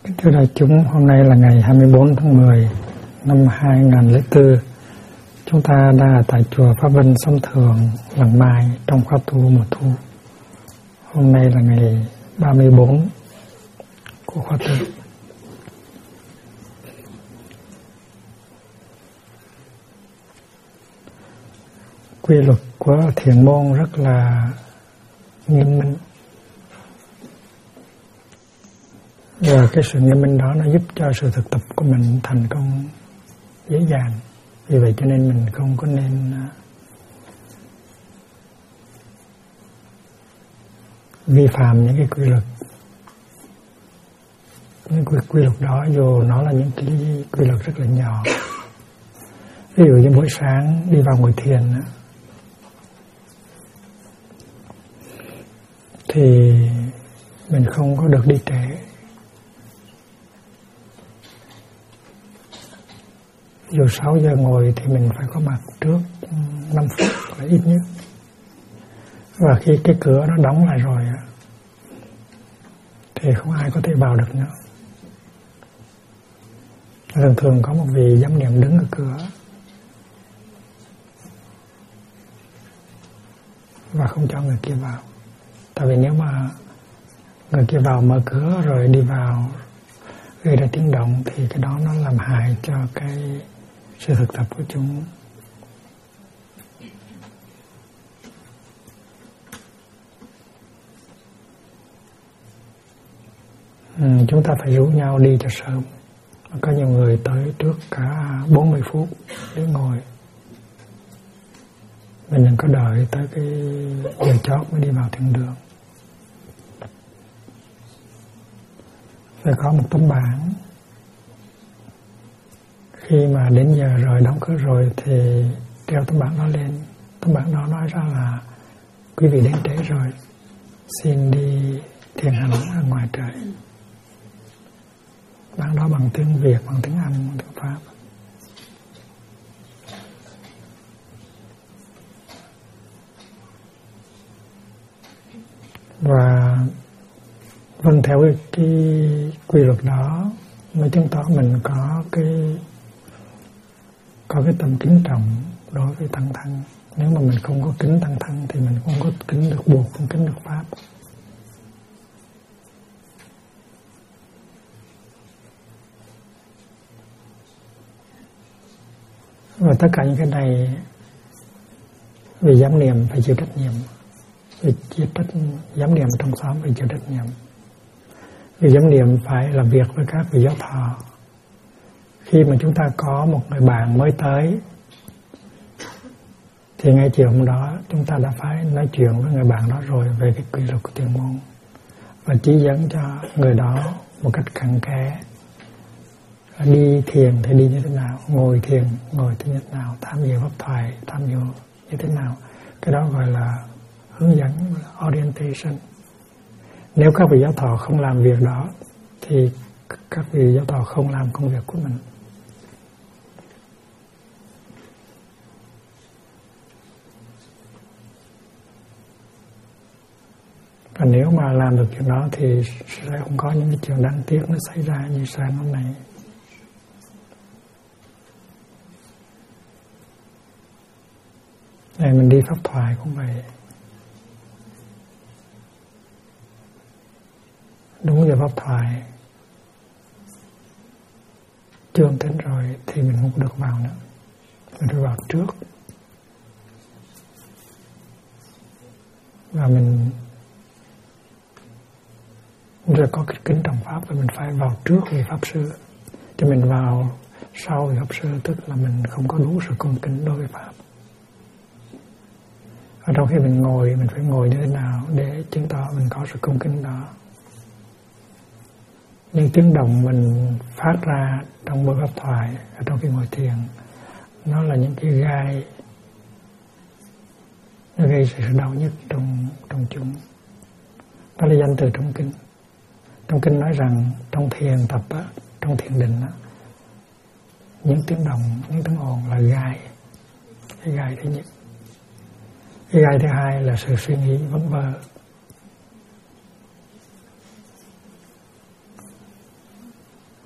Thưa đại chúng, hôm nay là ngày 24 tháng 10 năm 2004. Chúng ta đang ở tại chùa Pháp Vân Sông Thường, Làng Mai trong khóa tu mùa thu. Hôm nay là ngày 34 của khóa tu. Quy luật của thiền môn rất là nghiêm minh. Và cái sự nghiêm minh đó nó giúp cho sự thực tập của mình thành công dễ dàng. Vì vậy cho nên mình không có nên vi phạm những cái quy luật. Những quy luật đó dù nó là những cái quy luật rất là nhỏ. Ví dụ như buổi sáng đi vào ngồi thiền thì mình không có được đi trễ. Dù 6 giờ ngồi thì mình phải có mặt trước 5 phút là ít nhất. Và khi cái cửa nó đóng lại rồi thì không ai có thể vào được nữa. Thường thường có một vị giám niệm đứng ở cửa và không cho người kia vào. Tại vì nếu mà người kia vào mở cửa rồi đi vào gây ra tiếng động thì cái đó nó làm hại cho cái sự thực tập của chúng. Chúng ta phải rủ nhau đi cho sớm. Có nhiều người tới trước cả 40 phút để ngồi. Mình đừng có đợi tới cái giờ chót mới đi vào thiền đường. Phải có một tấm bảng. Khi mà đến giờ rồi đóng cửa rồi thì treo tấm bảng đó lên. Tấm bảng đó nói ra là quý vị đến trễ rồi, xin đi thiền hành ở ngoài trời. Bảng đó bằng tiếng Việt, bằng tiếng Anh, bằng tiếng Pháp. Và vâng theo cái quy luật đó mới chứng tỏ mình có cái tâm kính trọng đối với tăng thân. Nếu mà mình không có kính tăng thân thì mình không có kính được Bụt, không kính được Pháp. Và tất cả những cái này vì giám niệm phải chịu trách nhiệm. Vì giám niệm trong xóm phải chịu trách nhiệm. Vì giám niệm phải làm việc với các vị giáo thọ. Khi mà chúng ta có một người bạn mới tới thì ngay chiều hôm đó chúng ta đã phải nói chuyện với người bạn đó rồi về cái quy luật của thiền môn và chỉ dẫn cho người đó một cách cặn kẽ. Đi thiền thì đi như thế nào, ngồi thiền ngồi như thế nào, tham dự pháp thoại tham dự như thế nào. Cái đó gọi là hướng dẫn, orientation. Nếu các vị giáo thọ không làm việc đó thì các vị giáo thọ không làm công việc của mình. Và nếu mà làm được chuyện đó thì sẽ không có những cái chuyện đáng tiếc nó xảy ra như sáng hôm nay. Này mình đi pháp thoại cũng vậy. Đúng giờ pháp thoại chương đến rồi thì mình không được vào nữa. Mình phải vào trước. Và mình rất có cái kính trọng Pháp và mình phải vào trước vị Pháp Sư. Chứ mình vào sau vị Pháp Sư tức là mình không có đủ sự cung kính đối với Pháp. Ở trong khi mình ngồi, mình phải ngồi như thế nào để chứng tỏ mình có sự cung kính đó. Những tiếng động mình phát ra trong buổi pháp thoại, ở trong khi ngồi thiền, nó là những cái gai, nó gây sự đau nhức trong chúng. Đó là danh từ trong kinh. Trong kinh nói rằng trong thiền tập, trong thiền định, những tiếng động, những tiếng ồn là gai. Cái gai thứ nhất. Cái gai thứ hai là sự suy nghĩ vẩn vơ.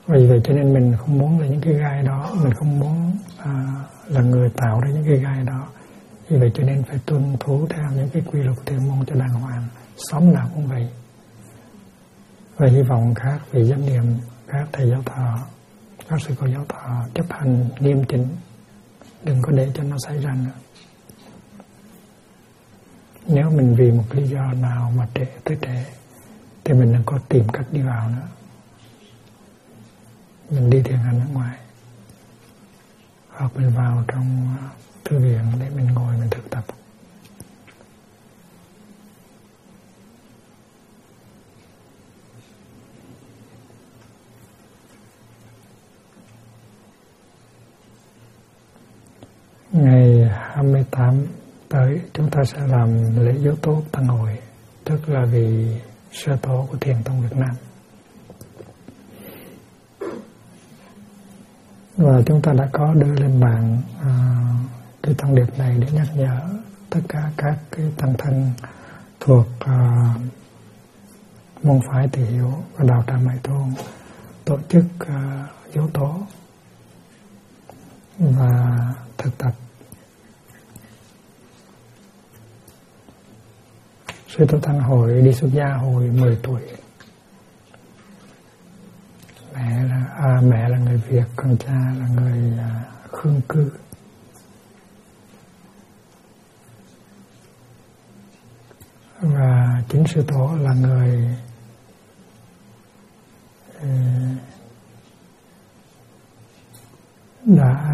Vì vậy cho nên mình không muốn là những cái gai đó, mình không muốn là người tạo ra những cái gai đó. Vì vậy cho nên phải tuân thủ theo những cái quy luật thiền môn cho đàng hoàng, xóm nào cũng vậy. Và hy vọng các vị giám niệm, các thầy giáo thọ, các sư cô giáo thọ chấp hành nghiêm chỉnh, đừng có để cho nó xảy ra nữa. Nếu mình vì một lý do nào mà trễ tới trễ thì mình đừng có tìm cách đi vào nữa. Mình đi thiền hành ở ngoài, hoặc mình vào trong thư viện để mình ngồi mình thực tập. Ngày 28 tới chúng ta sẽ làm lễ dỗ tổ Tăng Hội, tức là vị sơ tổ của Thiền tông Việt Nam. Và chúng ta đã có đưa lên mạng cái thông điệp này để nhắc nhở tất cả các cái tăng thân thuộc môn phái Tỳ Hiểu và đạo Tràng Mại Tôn tổ chức dỗ tổ và thực tập. Sư Tổ Tăng Hội đi xuất gia hồi 10 tuổi. Mẹ là người Việt, còn cha là người Khương cư. Và chính Sư Tổ là người đã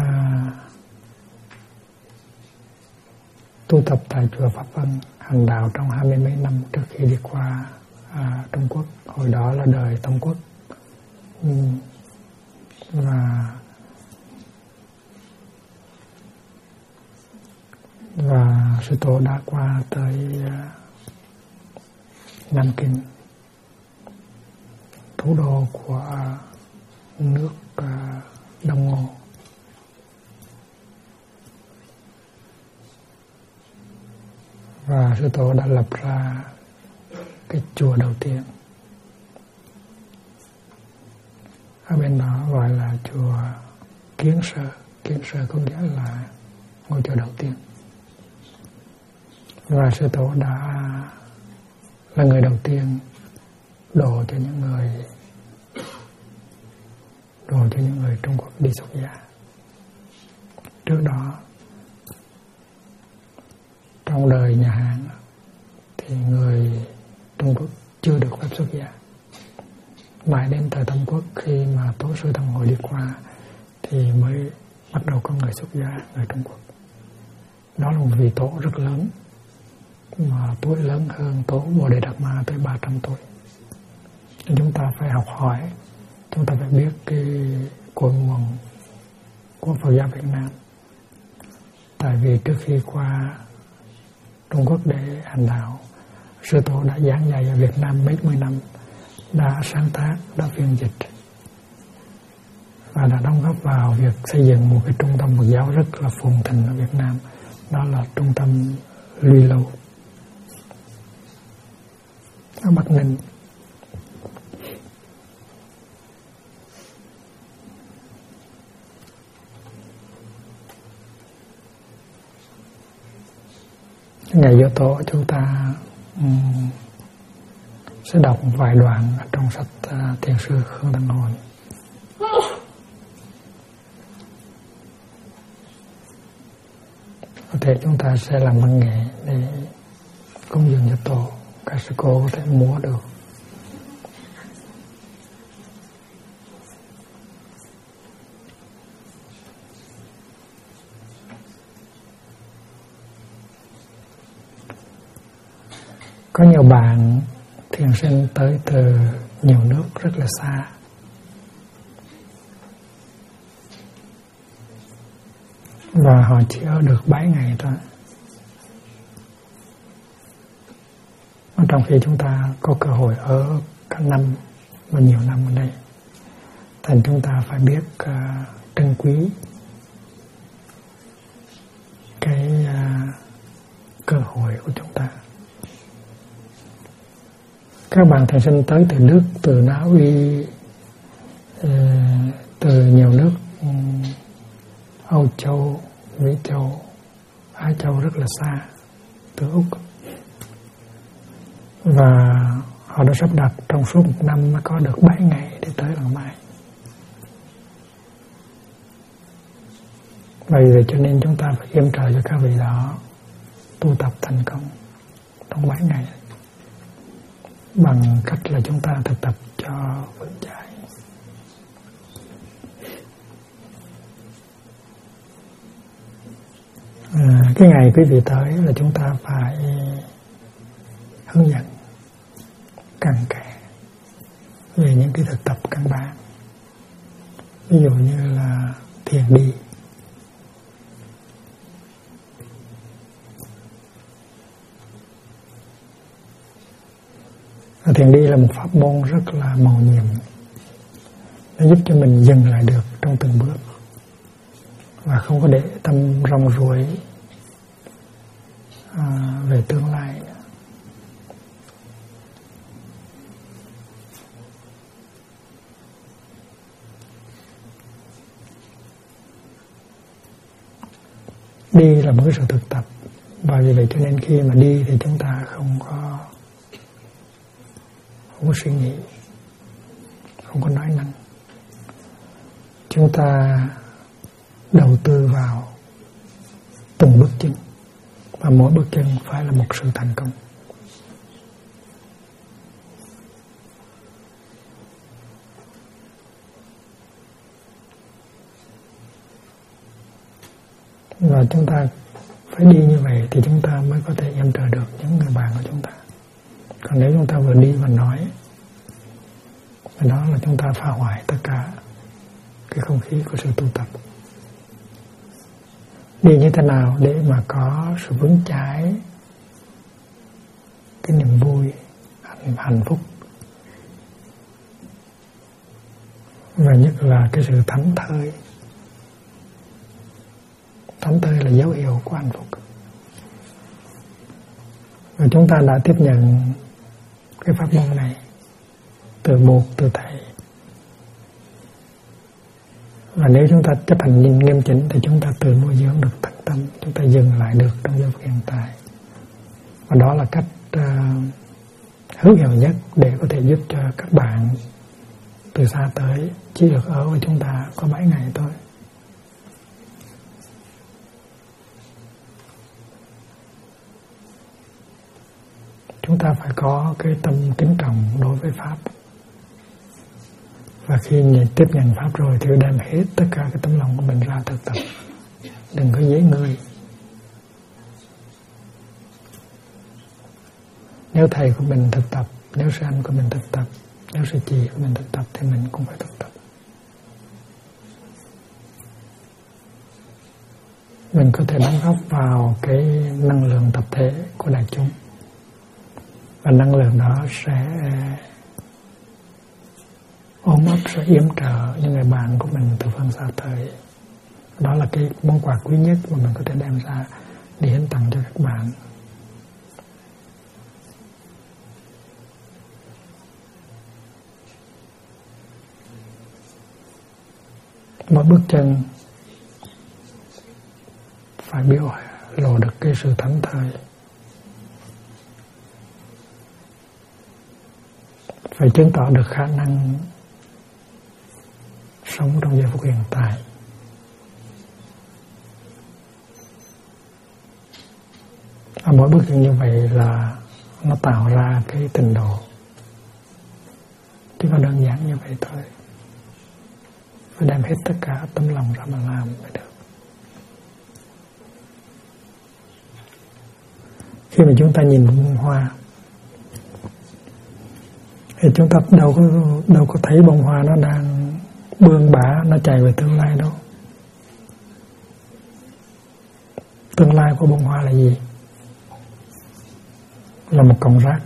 tu tập tại chùa Pháp Vân, hành đạo trong 20 mấy năm trước khi đi qua Trung Quốc. Hồi đó là đời Tông Quốc. Và Sư Tổ đã qua tới Nam Kinh, thủ đô của nước Đông Ngô. Và Sư Tổ đã lập ra cái chùa đầu tiên. Ở bên đó gọi là chùa Kiến Sơ. Kiến Sơ có nghĩa là ngôi chùa đầu tiên. Và Sư Tổ đã là người đầu tiên độ cho những người Trung Quốc đi xuất gia. Trước đó trong đời nhà Hán thì người Trung Quốc chưa được phép xuất gia. Mãi đến thời Tông Quốc, khi mà Tổ sư Tăng Hội đi qua thì mới bắt đầu có người xuất gia, người Trung Quốc. Đó là một vị tổ rất lớn, mà tuổi lớn hơn Tổ Bồ Đề Đạt Ma tới 300 tuổi. Nên chúng ta phải học hỏi, chúng ta phải biết cái cội nguồn của Phật giáo Việt Nam. Tại vì trước khi qua Trung Quốc để hành đạo, Sư Tổ đã giảng dạy ở Việt Nam mấy mươi năm, đã sáng tác, đã phiên dịch và đã đóng góp vào việc xây dựng một cái trung tâm Phật giáo rất là phồn thịnh ở Việt Nam. Đó là trung tâm Luy Lâu ở Bắc Ninh. Ngày dỗ tổ chúng ta sẽ đọc một vài đoạn ở trong sách Thiền sư Khương Tăng Hội. Có thể chúng ta sẽ làm văn nghệ để cúng dường cho tổ. Các sư cô có thể múa được. Có nhiều bạn thiền sinh tới từ nhiều nước rất là xa. Và họ chỉ ở được 7 ngày thôi. Trong khi chúng ta có cơ hội ở cả năm và nhiều năm ở đây. Thành chúng ta phải biết trân quý cái cơ hội của chúng ta. Các bạn thiền sinh tới từ Đức, từ Na Uy, từ nhiều nước Âu Châu, Mỹ Châu, Á Châu rất là xa, từ Úc, và họ đã sắp đặt trong suốt một năm mới có được 7 ngày để tới Làng Mai. Vì vậy cho nên chúng ta phải yểm trợ cho các vị đó tu tập thành công trong 7 ngày bằng cách là chúng ta thực tập cho vững chãi. Cái ngày quý vị tới là chúng ta phải hướng dẫn cặn kẽ về những cái thực tập căn bản, ví dụ như là thiền đi, thiền đi là một pháp môn rất là mầu nhiệm, nó giúp cho mình dừng lại được trong từng bước và không có để tâm rong ruổi về tương lai nữa. Đi là một cái sự thực tập, và vì vậy cho nên khi mà đi thì chúng ta không có suy nghĩ, không có nói năng. Chúng ta đầu tư vào từng bước chân, và mỗi bước chân phải là một sự thành công. Và chúng ta phải đi như vậy thì chúng ta mới có thể yểm trợ được những người bạn của chúng ta. Còn nếu chúng ta vừa đi và nói, thì đó là chúng ta phá hoại tất cả cái không khí của sự tu tập. Đi như thế nào để mà có sự vững chãi, cái niềm vui, hạnh phúc, và nhất là cái sự thảnh thơi. Thảnh thơi là dấu hiệu của hạnh phúc. Và chúng ta đã tiếp nhận cái pháp môn này từ Bụt, từ Thầy. Và nếu chúng ta chấp hành nghiêm chỉnh thì chúng ta tự nuôi dưỡng được thành tâm, chúng ta dừng lại được trong giây phút hiện tại. Và đó là cách hữu hiệu nhất để có thể giúp cho các bạn từ xa tới chỉ được ở với chúng ta có 7 ngày thôi. Chúng ta phải có cái tâm kính trọng đối với Pháp. Và khi tiếp nhận Pháp rồi thì đem hết tất cả cái tấm lòng của mình ra thực tập. Đừng có dễ ngươi. Nếu thầy của mình thực tập, nếu sư anh của mình thực tập, nếu sư chị của mình thực tập thì mình cũng phải thực tập. Mình có thể đóng góp vào cái năng lượng tập thể của đại chúng. Và năng lượng đó sẽ ôm ấp, sẽ yểm trợ những người bạn của mình từ phương xa tới. Đó là cái món quà quý nhất mà mình có thể đem ra để hiến tặng cho các bạn. Mỗi bước chân phải biểu lộ được cái sự thảnh thơi, phải chứng tỏ được khả năng sống trong giây phút hiện tại. Ở mỗi bước chân như vậy là nó tạo ra cái trình độ, chỉ có đơn giản như vậy thôi. Phải đem hết tất cả tấm lòng ra mà làm mới được. Khi mà chúng ta nhìn một bông hoa thì chúng ta đâu có thấy bông hoa nó đang bươn bả, nó chạy về tương lai đâu. Tương lai của bông hoa là gì? Là một cọng rác.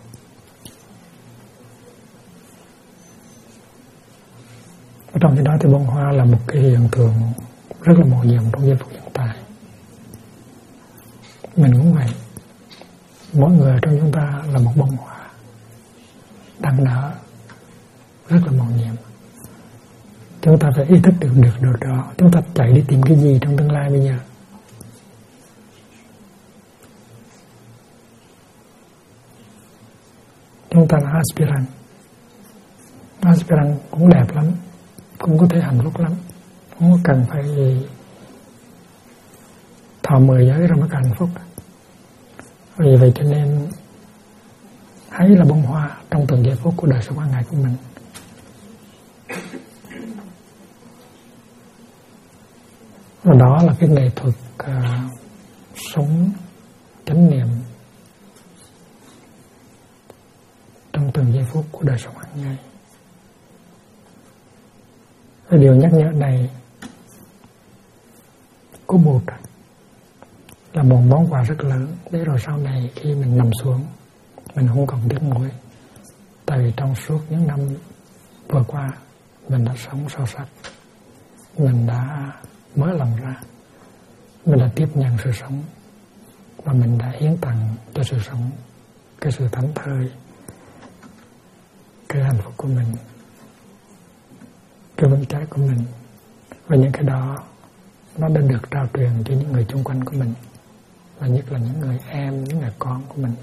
Ở trong cái đó thì bông hoa là một cái hiện tượng rất là mầu nhiệm trong giây phút hiện tại. Mình cũng vậy. Mỗi người trong chúng ta là một bông hoa đang nở, rất là mầu nhiệm. Chúng ta phải ý thức được điều đó. Chúng ta chạy đi tìm cái gì trong tương lai bây giờ? Chúng ta là aspirant. Aspirant cũng đẹp lắm, cũng có thể hạnh phúc lắm, không có cần phải thọ 10 giới rồi mới hạnh phúc. Vì vậy cho nên hãy là bông hoa trong từng giây phút của đời sống hàng ngày của mình. Và đó là cái nghệ thuật sống chánh niệm trong từng giây phút của đời sống hàng ngày. Cái điều nhắc nhở này có một là một món quà rất lớn, để rồi sau này khi mình nằm xuống mình không còn tiếc nuối, tại vì trong suốt những năm vừa qua mình đã sống sâu sắc, mình đã mở lòng ra, mình đã tiếp nhận sự sống và mình đã hiến tặng cho sự sống cái sự thảnh thơi, cái hạnh phúc của mình, cái vững chãi của mình. Và những cái đó nó đã được trao truyền cho những người xung quanh của mình, và nhất là những người em, những người con của mình.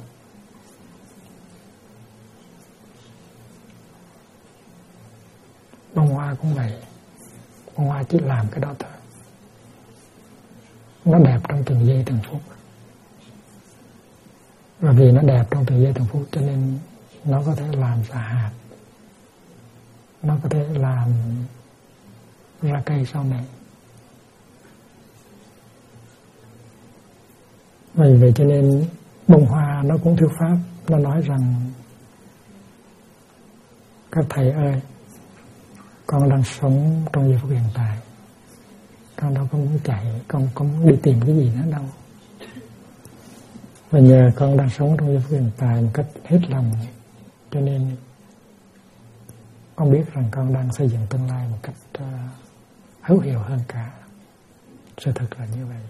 Bông hoa cũng vậy, bông hoa chỉ làm cái đó thôi. Nó đẹp trong từng giây từng phút, và vì nó đẹp trong từng giây từng phút cho nên nó có thể làm ra hạt, nó có thể làm ra cây sau này. Vì vậy cho nên bông hoa nó cũng thuyết pháp, nó nói rằng các thầy ơi, con đang sống trong giây phút hiện tại, con đâu có muốn chạy, con không muốn đi tìm cái gì nữa đâu. Và nhờ con đang sống trong giây phút hiện tại một cách hết lòng, cho nên con biết rằng con đang xây dựng tương lai một cách hữu hiệu hơn cả. Sự thật là như vậy.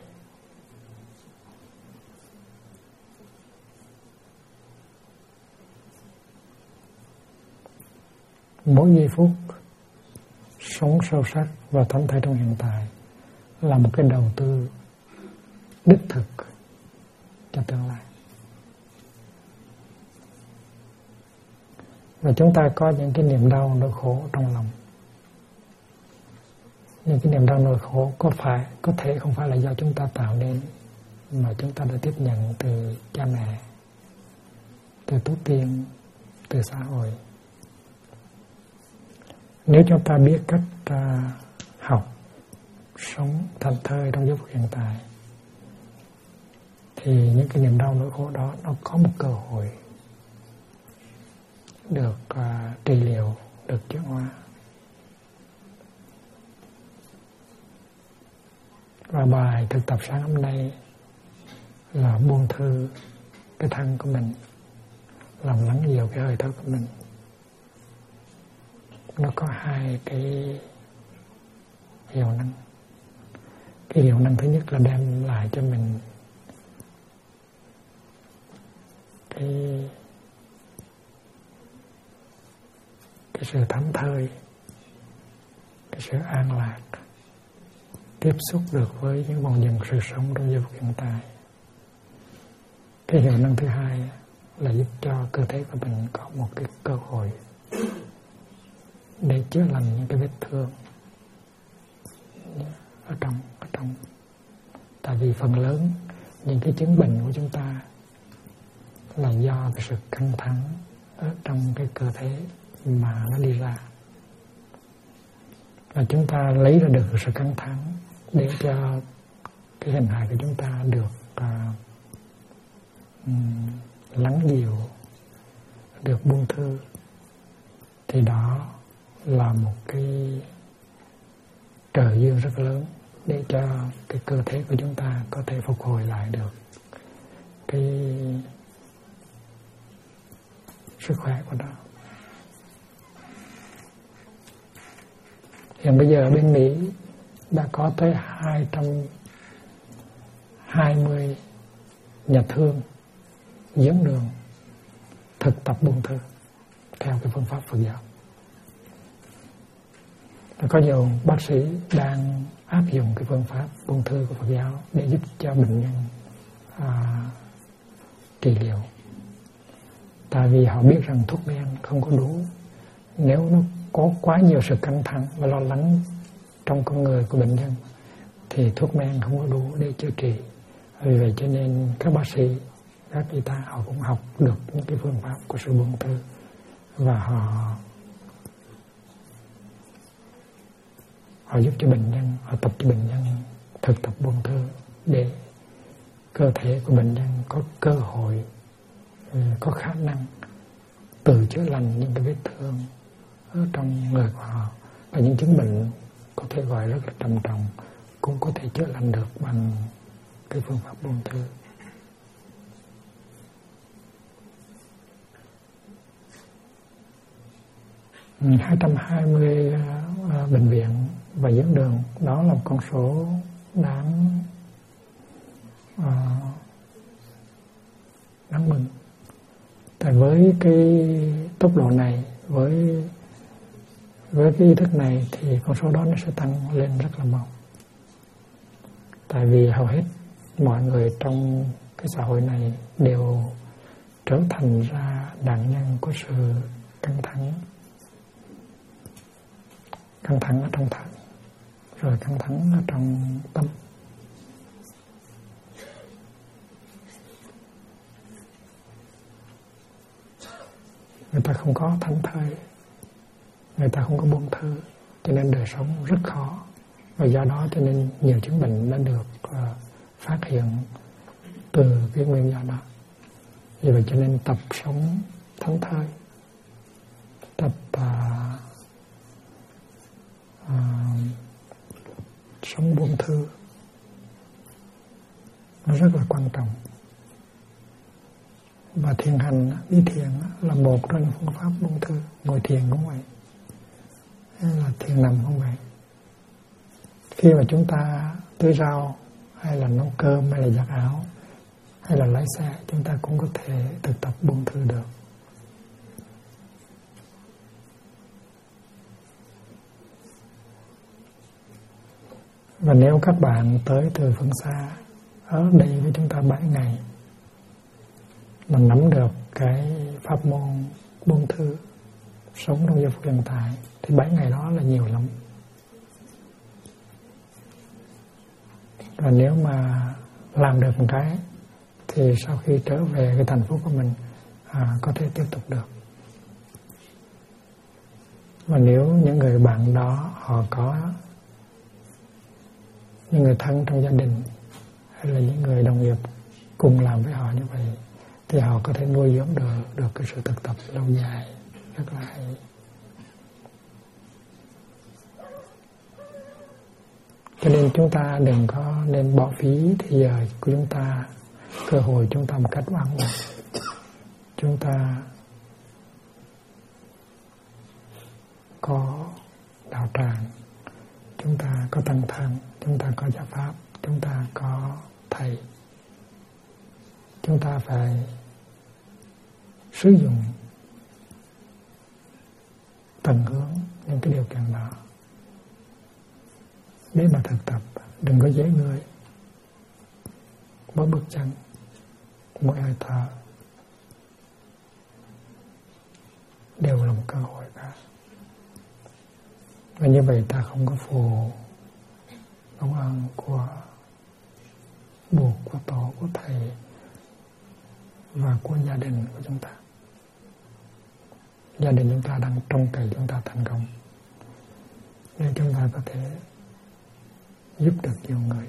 Mỗi giây phút sống sâu sắc và thảnh thơi trong hiện tại là một cái đầu tư đích thực cho tương lai. Và chúng ta có những cái niềm đau, nỗi khổ trong lòng. Những cái niềm đau, nỗi khổ có thể không phải là do chúng ta tạo nên, mà chúng ta đã tiếp nhận từ cha mẹ, từ tổ tiên, từ xã hội. Nếu chúng ta biết cách học, sống thảnh thơi trong giây phút hiện tại, thì những cái niềm đau nỗi khổ đó nó có một cơ hội được trị liệu, được chuyển hóa. Và bài thực tập sáng hôm nay là buông thư cái thân của mình, làm lắng dịu cái hơi thở của mình. Nó có hai cái hiệu năng. Cái hiệu năng thứ nhất là đem lại cho mình cái sự thảnh thơi, cái sự an lạc, tiếp xúc được với những vòng dần sự sống trong giây phút hiện tại. Cái hiệu năng thứ hai là giúp cho cơ thể của mình có một cái cơ hội để chữa lành những cái vết thương ở trong. Tại vì phần lớn những cái chứng bệnh của chúng ta là do cái sự căng thẳng ở trong cái cơ thể mà nó đi ra. Và chúng ta lấy ra được sự căng thẳng để cho cái hình hài của chúng ta được lắng dịu, được buông thư, thì đó là một cái trời duyên rất lớn để cho cái cơ thể của chúng ta có thể phục hồi lại được cái sức khỏe của nó. Hiện bây giờ bên Mỹ đã có tới 220 nhà thương dẫn đường thực tập buông thư theo cái phương pháp Phật giáo. Có nhiều bác sĩ đang áp dụng cái phương pháp buông thư của Phật giáo để giúp cho bệnh nhân trị liệu. Tại vì họ biết rằng thuốc men không có đủ. Nếu nó có quá nhiều sự căng thẳng và lo lắng trong con người của bệnh nhân thì thuốc men không có đủ để chữa trị. Vì vậy cho nên các bác sĩ, các y tá họ cũng học được những cái phương pháp của sự buông thư, và họ giúp cho bệnh nhân, họ tập cho bệnh nhân thực tập buông thư để cơ thể của bệnh nhân có cơ hội, có khả năng tự chữa lành những cái vết thương ở trong người của họ. Và những chứng bệnh có thể gọi rất là trầm trọng cũng có thể chữa lành được bằng cái phương pháp buông thư. Ừ, 220 bệnh viện và dẫn đường, đó là một con số đáng mừng. Tại với cái tốc độ này, với cái ý thức này thì con số đó nó sẽ tăng lên rất là mau. Tại vì hầu hết mọi người trong cái xã hội này đều trở thành ra nạn nhân của sự căng thẳng ở trong thận, rồi căng thẳng ở trong tâm. Người ta không có thảnh thơi, người ta không có buông thư, cho nên đời sống rất khó. Và do đó cho nên nhiều chứng bệnh đã được phát hiện từ cái nguyên do đó. Vì vậy cho nên tập sống thảnh thơi, tập sống buông thư nó rất là quan trọng. Và thiền hành, đi thiền là một trong những phương pháp buông thư. Ngồi thiền cũng vậy, hay là thiền nằm cũng vậy. Khi mà chúng ta tưới rau, hay là nấu cơm, hay là giặt áo, hay là lái xe, chúng ta cũng có thể thực tập buông thư được. Và nếu các bạn tới từ phương xa, ở đây với chúng ta 7 ngày, mà nắm được cái pháp môn buông thư, sống trong giây phút hiện tại, thì 7 ngày đó là nhiều lắm. Và nếu mà làm được một cái thì sau khi trở về cái thành phố của mình có thể tiếp tục được. Và nếu những người bạn đó họ có những người thân trong gia đình hay là những người đồng nghiệp cùng làm với họ như vậy thì họ có thể nuôi dưỡng được cái sự thực tập lâu dài rất là hay. Cho nên chúng ta đừng có nên bỏ phí thời giờ của chúng ta, cơ hội chúng ta một cách oan uổng. Chúng ta có đạo tràng, chúng ta có tăng thân, chúng ta có giáo pháp, chúng ta có thầy. Chúng ta phải sử dụng tận hướng những cái điều kiện đó để mà thực tập. Đừng có dễ người, mỗi bước chân, mỗi hơi thở đều là một cơ hội cả. Và như vậy ta không có phụ công ơn của buộc, của tổ, của thầy và của gia đình của chúng ta. Gia đình chúng ta đang trông cậy chúng ta thành công, nên chúng ta có thể giúp được nhiều người.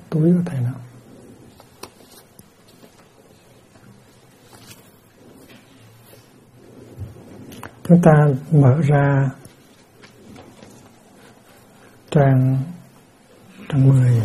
túi của thầy nào. Chúng ta mở ra trang 10.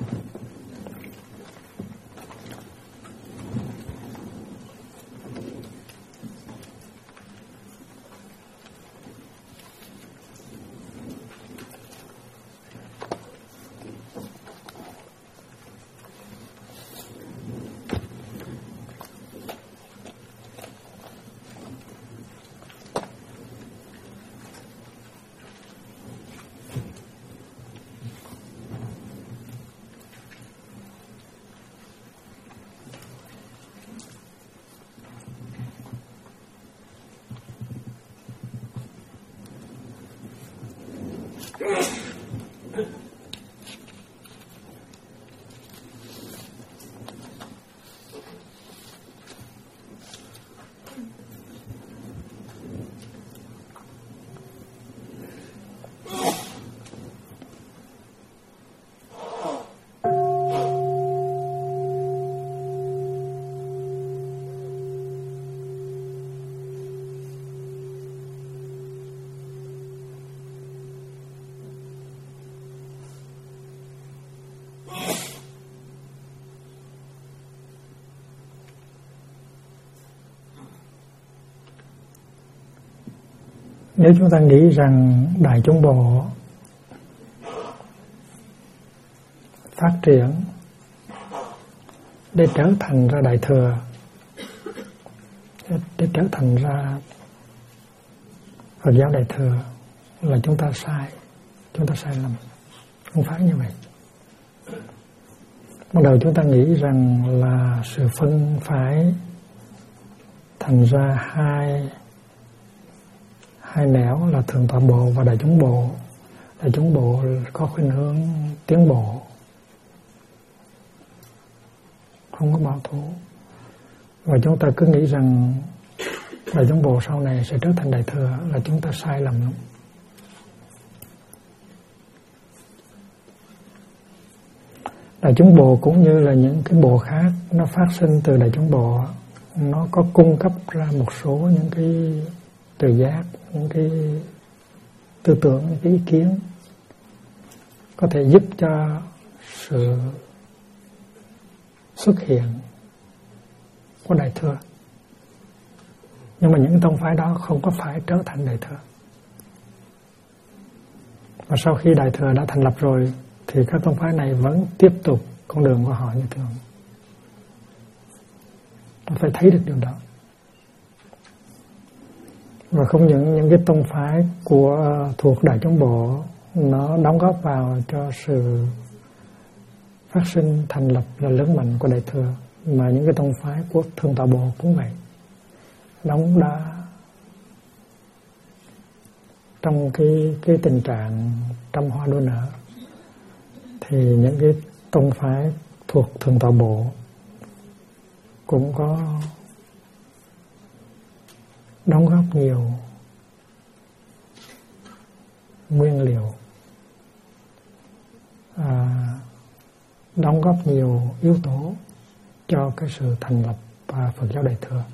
Nếu chúng ta nghĩ rằng Đại Chúng Bộ phát triển để trở thành ra Đại Thừa, để trở thành ra Phật giáo Đại Thừa, là chúng ta sai lầm. Không phải như vậy. Ban đầu chúng ta nghĩ rằng là sự phân phái thành ra hai nẻo là Thượng Tọa Bộ và Đại Chúng Bộ. Đại Chúng Bộ có khuynh hướng tiến bộ, không có bảo thủ, và chúng ta cứ nghĩ rằng Đại Chúng Bộ sau này sẽ trở thành Đại Thừa, là chúng ta sai lầm lắm. Đại Chúng Bộ cũng như là những cái bộ khác, nó phát sinh từ Đại Chúng Bộ, nó có cung cấp ra một số những cái tự giác, những cái tư tưởng, những cái ý kiến có thể giúp cho sự xuất hiện của Đại Thừa. Nhưng mà những tông phái đó không có phải trở thành Đại Thừa. Và sau khi Đại Thừa đã thành lập rồi thì các tông phái này vẫn tiếp tục con đường của họ như thường. Nó phải thấy được điều đó. Và không những cái tông phái thuộc Đại Chúng Bộ nó đóng góp vào cho sự phát sinh thành lập là lớn mạnh của Đại Thừa, mà những cái tông phái của Thượng Tọa Bộ cũng vậy, đóng đá trong cái tình trạng trăm hoa đua nở. Thì những cái tông phái thuộc Thượng Tọa Bộ cũng có đóng góp nhiều nguyên liệu, đóng góp nhiều yếu tố cho cái sự thành lập Phật giáo Đại Thừa.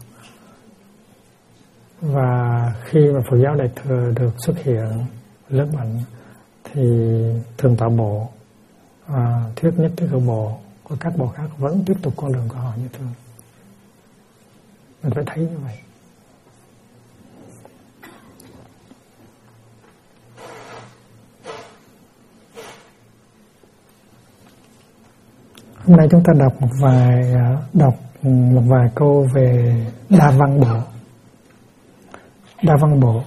Và khi mà Phật giáo Đại Thừa được xuất hiện lớn mạnh thì Thượng Tọa Bộ, Thuyết Nhất Thuyết Hữu Bộ của các bộ khác vẫn tiếp tục con đường của họ như thường. Mình phải thấy như vậy. Hôm nay chúng ta đọc một vài câu về Đa Văn Bộ. Đa Văn Bộ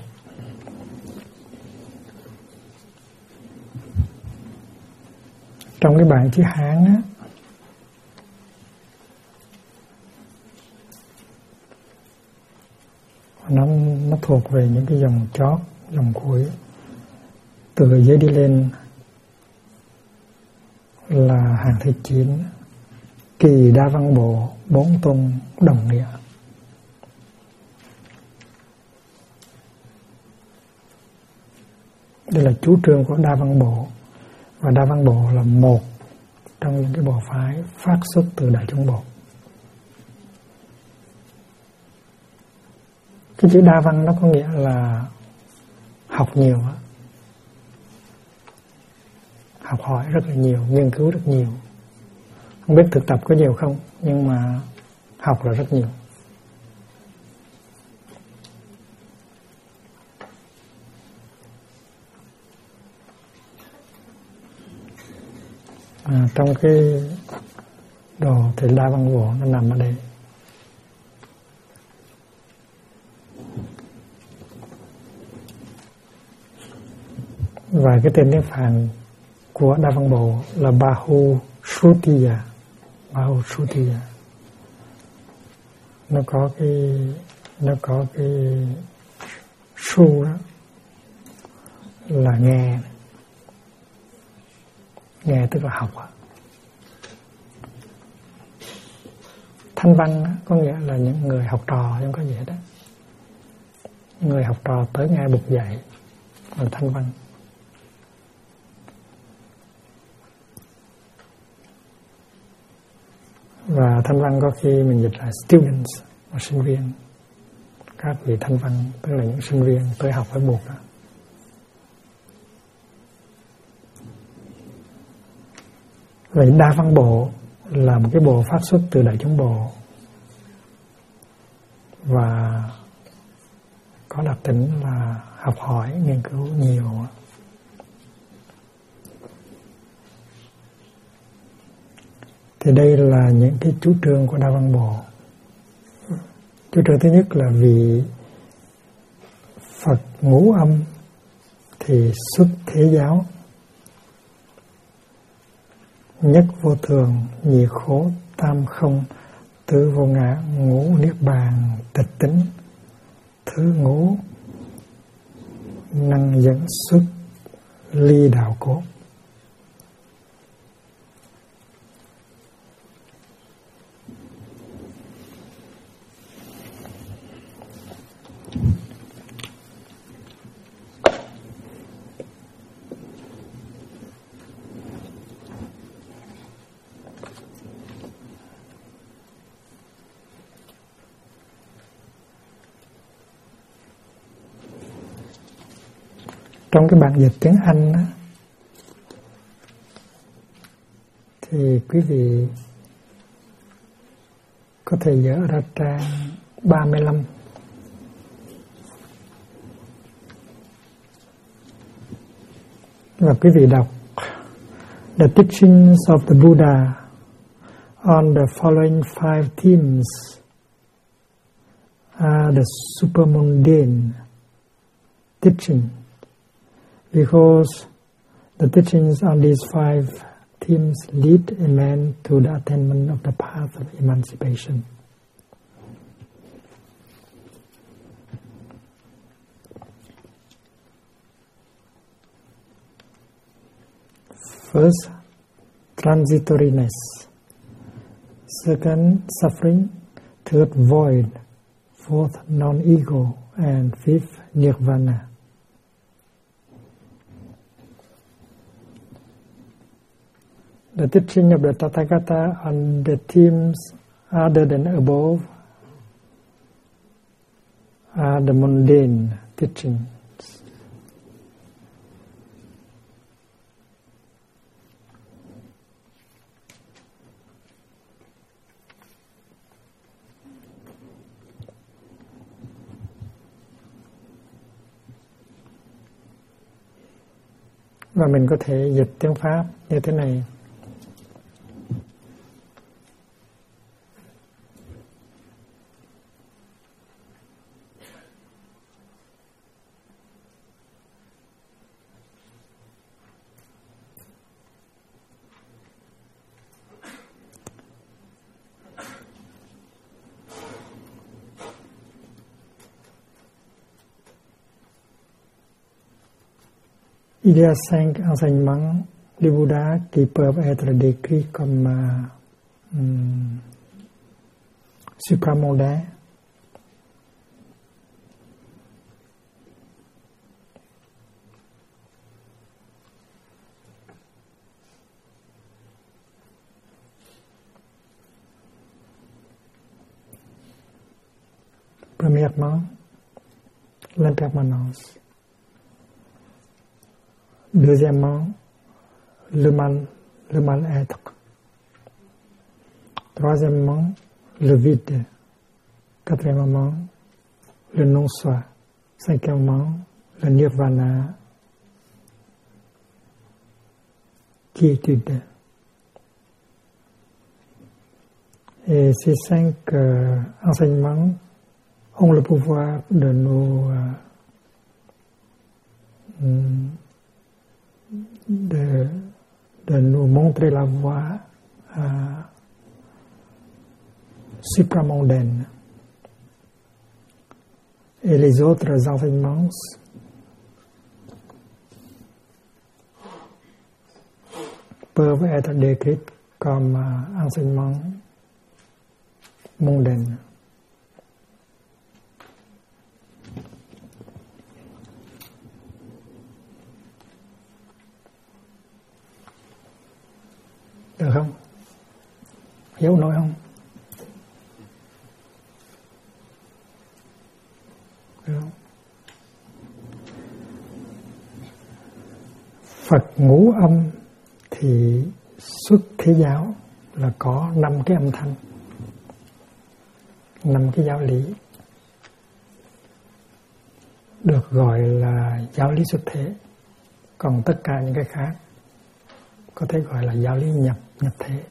trong cái bản chữ Hán á, nó thuộc về những cái dòng chót, dòng cuối, từ dưới đi lên là hàng thứ 9. Kỳ Đa Văn Bộ, 4 tôn đồng nghĩa. Đây là chủ trương của Đa Văn Bộ. Và Đa Văn Bộ là một trong những cái bộ phái phát xuất từ Đại Chúng Bộ. Cái chữ đa văn nó có nghĩa là học nhiều, học hỏi rất là nhiều, nghiên cứu rất nhiều. Không biết thực tập có nhiều không, nhưng mà học là rất nhiều. Trong cái đồ thì đa văn bộ nó nằm ở đây. Và cái tên tiếng Phạn của đa văn bộ là Bahu Shrutiya. Bahu Shrutiya. Nó có cái su đó là nghe tức là học. Thanh văn có nghĩa là những người học trò, không có gì hết đó. Người học trò tới ngay Bụt dạy là thanh văn. Và thanh văn có khi mình dịch là students, là sinh viên. Các vị thanh văn tức là những sinh viên tới học với Bụt đó. Vậy đa văn bộ là một cái bộ phát xuất từ Đại Chúng Bộ và có đặc tính là học hỏi, nghiên cứu nhiều. Thì đây là những cái chủ trương của đa văn bộ. Chủ trương thứ nhất là vì Phật ngũ âm thì xuất thế giáo, nhất vô thường, nhị khổ, tam không, tứ vô ngã, ngũ niết bàn, tịch tính, thứ ngũ năng dẫn xuất ly đạo cốt. Trong cái bản dịch tiếng Anh đó, thì quý vị có thể dở ra trang 35. Và quý vị đọc: The teachings of the Buddha on the following 5 themes are the supermundane teaching, because the teachings on these 5 themes lead a man to the attainment of the path of emancipation. First, transitoriness. Second, suffering. Third, void. Fourth, non-ego. And fifth, nirvana. The teaching of the Tathagata on the themes other than above are the mundane teachings. Và mình có thể dịch tiếng Pháp như thế này: Il y a 5 enseignements du Bouddha qui peuvent être décrits comme supramondains. Premièrement, l'impermanence. Deuxièmement, le mal-être. Troisièmement, le vide. Quatrièmement, le non-soi. Cinquièmement, le nirvana, quiétude. Et ces 5 enseignements ont le pouvoir de nous de nous montrer la voie supramondaine. Et les autres enseignements peuvent être décrits comme enseignements mondains. Được không? Hiểu nổi không? Được không? Phật ngũ âm thì xuất thế giáo là có 5 cái âm thanh, 5 cái giáo lý, được gọi là giáo lý xuất thế. Còn tất cả những cái khác có thể gọi là giáo lý nhập thế.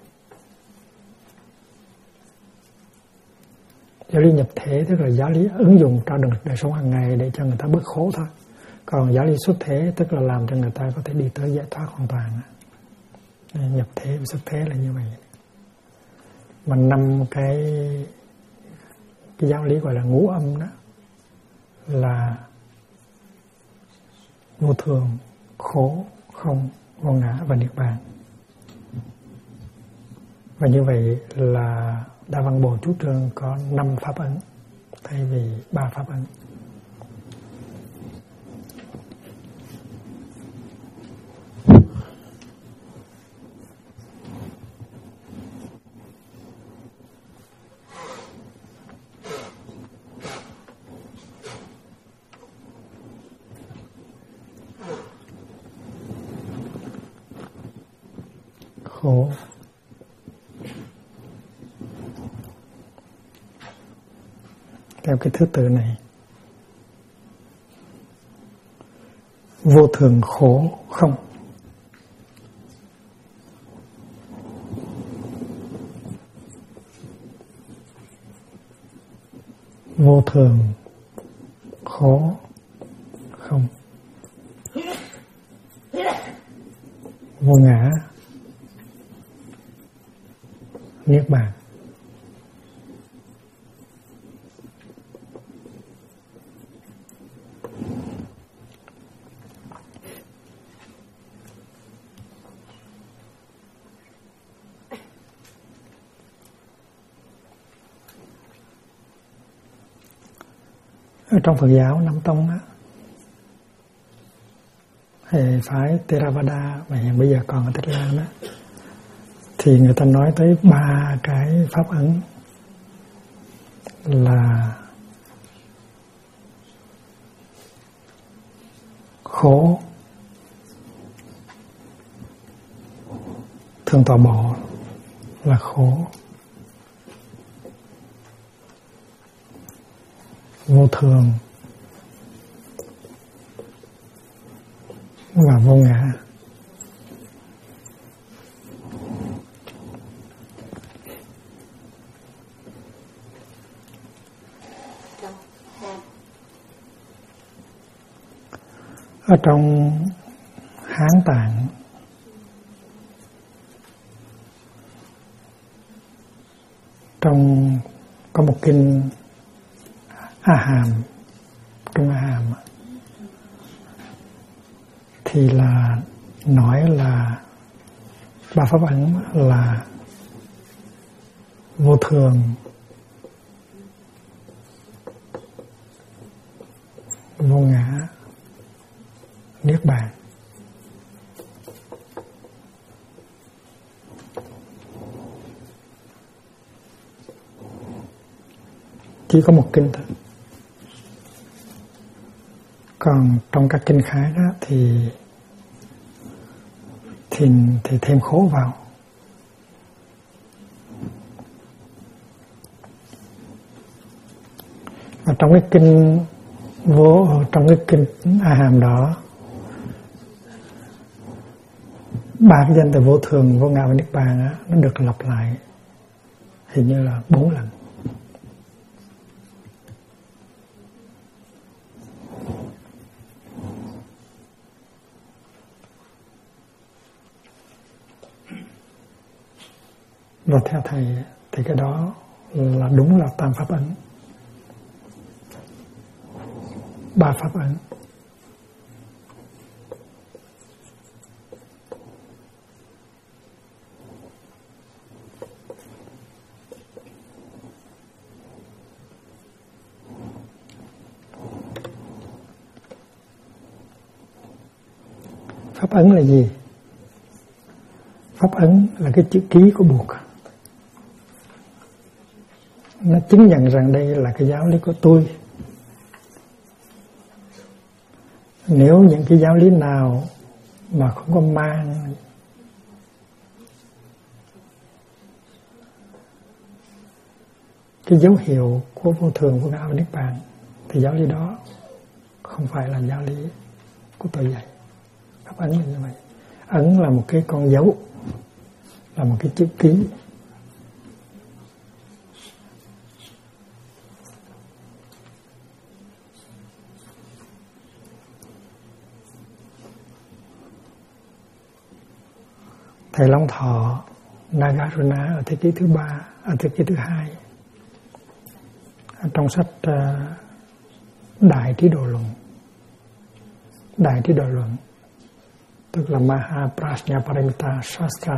Giáo lý nhập thế tức là giáo lý ứng dụng trong đời sống hàng ngày để cho người ta bớt khổ thôi. Còn giáo lý xuất thế tức là làm cho người ta có thể đi tới giải thoát hoàn toàn. Nhập thế và xuất thế là như vậy. Mà 5 cái giáo lý gọi là ngũ âm đó là vô thường, khổ, không, vô ngã và niết bàn. Và như vậy là Đa Văn Bồ chủ trương có 5 pháp ấn thay vì 3 pháp ấn. Khổ, theo cái thứ tự này: vô thường, khổ, không. Vô thường, khổ, không. Vô ngã, niết bàn. Ở trong Phật giáo Nam Tông á, hệ phái Theravada mà hiện bây giờ còn ở Tích Lan á, thì người ta nói tới 3 cái pháp ấn là khổ, thường tọa bộ là khổ, vô thường và vô ngã. Ở trong Hán Tạng có một kinh A Hàm, Trung A Hàm thì là nói là 3 pháp ấn là vô thường, vô ngã, niết bàn. Chỉ có một kinh thôi. Còn trong các kinh khác á, thì thêm khổ vào. Và trong cái kinh trong cái kinh A Hàm đó, 3 cái danh từ vô thường, vô ngã và niết bàn á, nó được lặp lại hình như là 4 lần. Và theo thầy thì cái đó là đúng là tam pháp ấn, 3 pháp ấn. Pháp ấn là gì? Pháp ấn là cái chữ ký của buộc. Nó chứng nhận rằng đây là cái giáo lý của tôi. Nếu những cái giáo lý nào mà không có mang cái dấu hiệu của vô thường, vô ngã và niết bàn, thì giáo lý đó không phải là giáo lý của tôi dạy. Pháp ấn là như vậy. Ấn là một cái con dấu, là một cái chữ ký. Thầy Long Thọ Nagarjuna ở thế kỷ thứ 3, ở thế kỷ thứ 2, trong sách Đại Trí Độ Luận, Đại Trí Độ Luận, tức là Mahaprajnaparamita Shastra,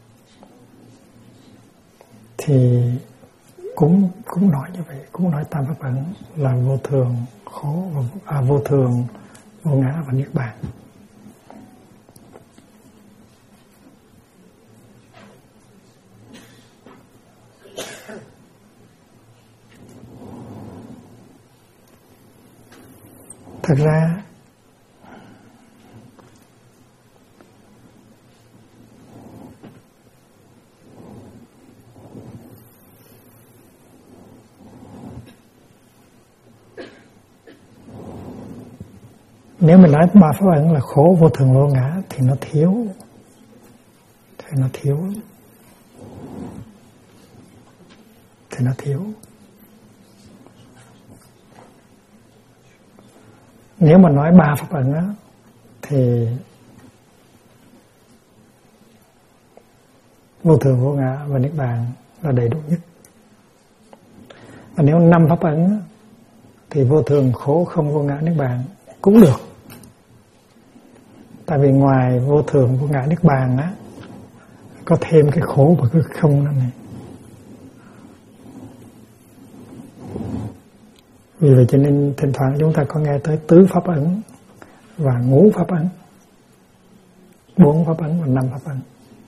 thì cũng nói như vậy, cũng nói tam pháp ấn là vô thường, khổ và vô thường, vô ngã và niết bàn. Thật ra nếu mình nói 3 pháp ấn là khổ, vô thường, vô ngã thì nó thiếu. Nếu mà nói 3 pháp ấn á, thì vô thường, vô ngã và niết bàn là đầy đủ nhất. Và nếu 5 pháp ấn á, thì vô thường, khổ, không, vô ngã, niết bàn cũng được. Tại vì ngoài vô thường, vô ngã, niết bàn á, có thêm cái khổ và cái không nữa này. Vì vậy cho nên thỉnh thoảng chúng ta có nghe tới tứ pháp ấn và ngũ pháp ấn, 4 pháp ấn và 5 pháp ấn.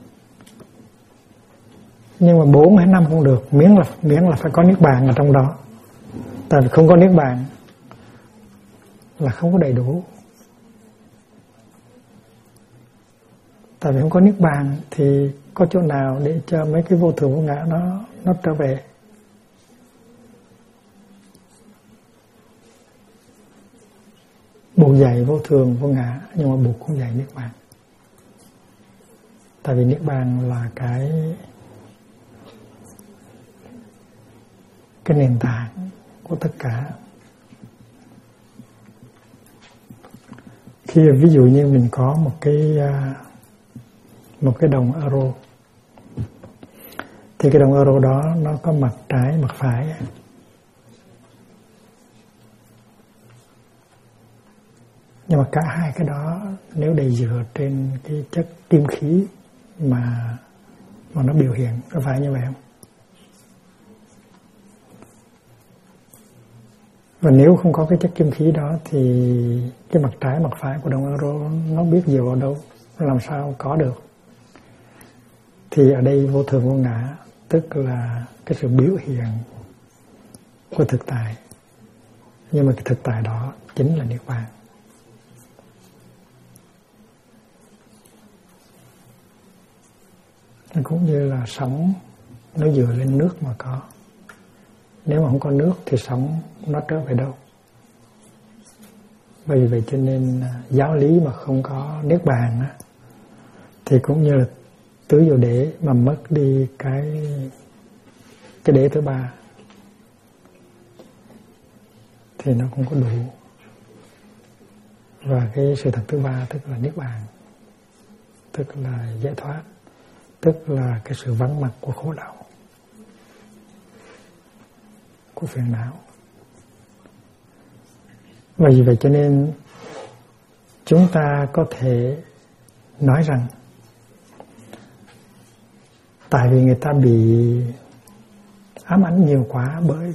Nhưng mà 4 hay 5 cũng được, miễn là phải có niết bàn ở trong đó. Tại vì không có niết bàn là không có đầy đủ. Tại vì không có niết bàn thì có chỗ nào để cho mấy cái vô thường vô ngã nó trở về. Buộc dạy vô thường vô ngã, nhưng mà buộc không dạy niết bàn. Tại vì niết bàn là cái nền tảng của tất cả. Khi ví dụ như mình có một cái đồng euro, thì cái đồng euro đó nó có mặt trái, mặt phải. Nhưng mà cả hai cái đó nếu để dựa trên cái chất kim khí mà nó biểu hiện, có phải như vậy không? Và nếu không có cái chất kim khí đó thì cái mặt trái, mặt phải của đồng euro nó biết dựa vào đâu, làm sao có được. Thì ở đây vô thường vô ngã tức là cái sự biểu hiện của thực tại. Nhưng mà cái thực tại đó chính là niết bàn. Nó cũng như là sống nó dựa lên nước mà có. Nếu mà không có nước thì sống nó trở về đâu. Vì vậy cho nên giáo lý mà không có niết bàn á, thì cũng như là tứ diệu đế mà mất đi cái đế thứ ba thì nó không có đủ. Và cái sự thật thứ ba tức là niết bàn, tức là giải thoát, tức là cái sự vắng mặt của khổ đau, của phiền não. Và vì vậy cho nên chúng ta có thể nói rằng tại vì người ta bị ám ảnh nhiều quá bởi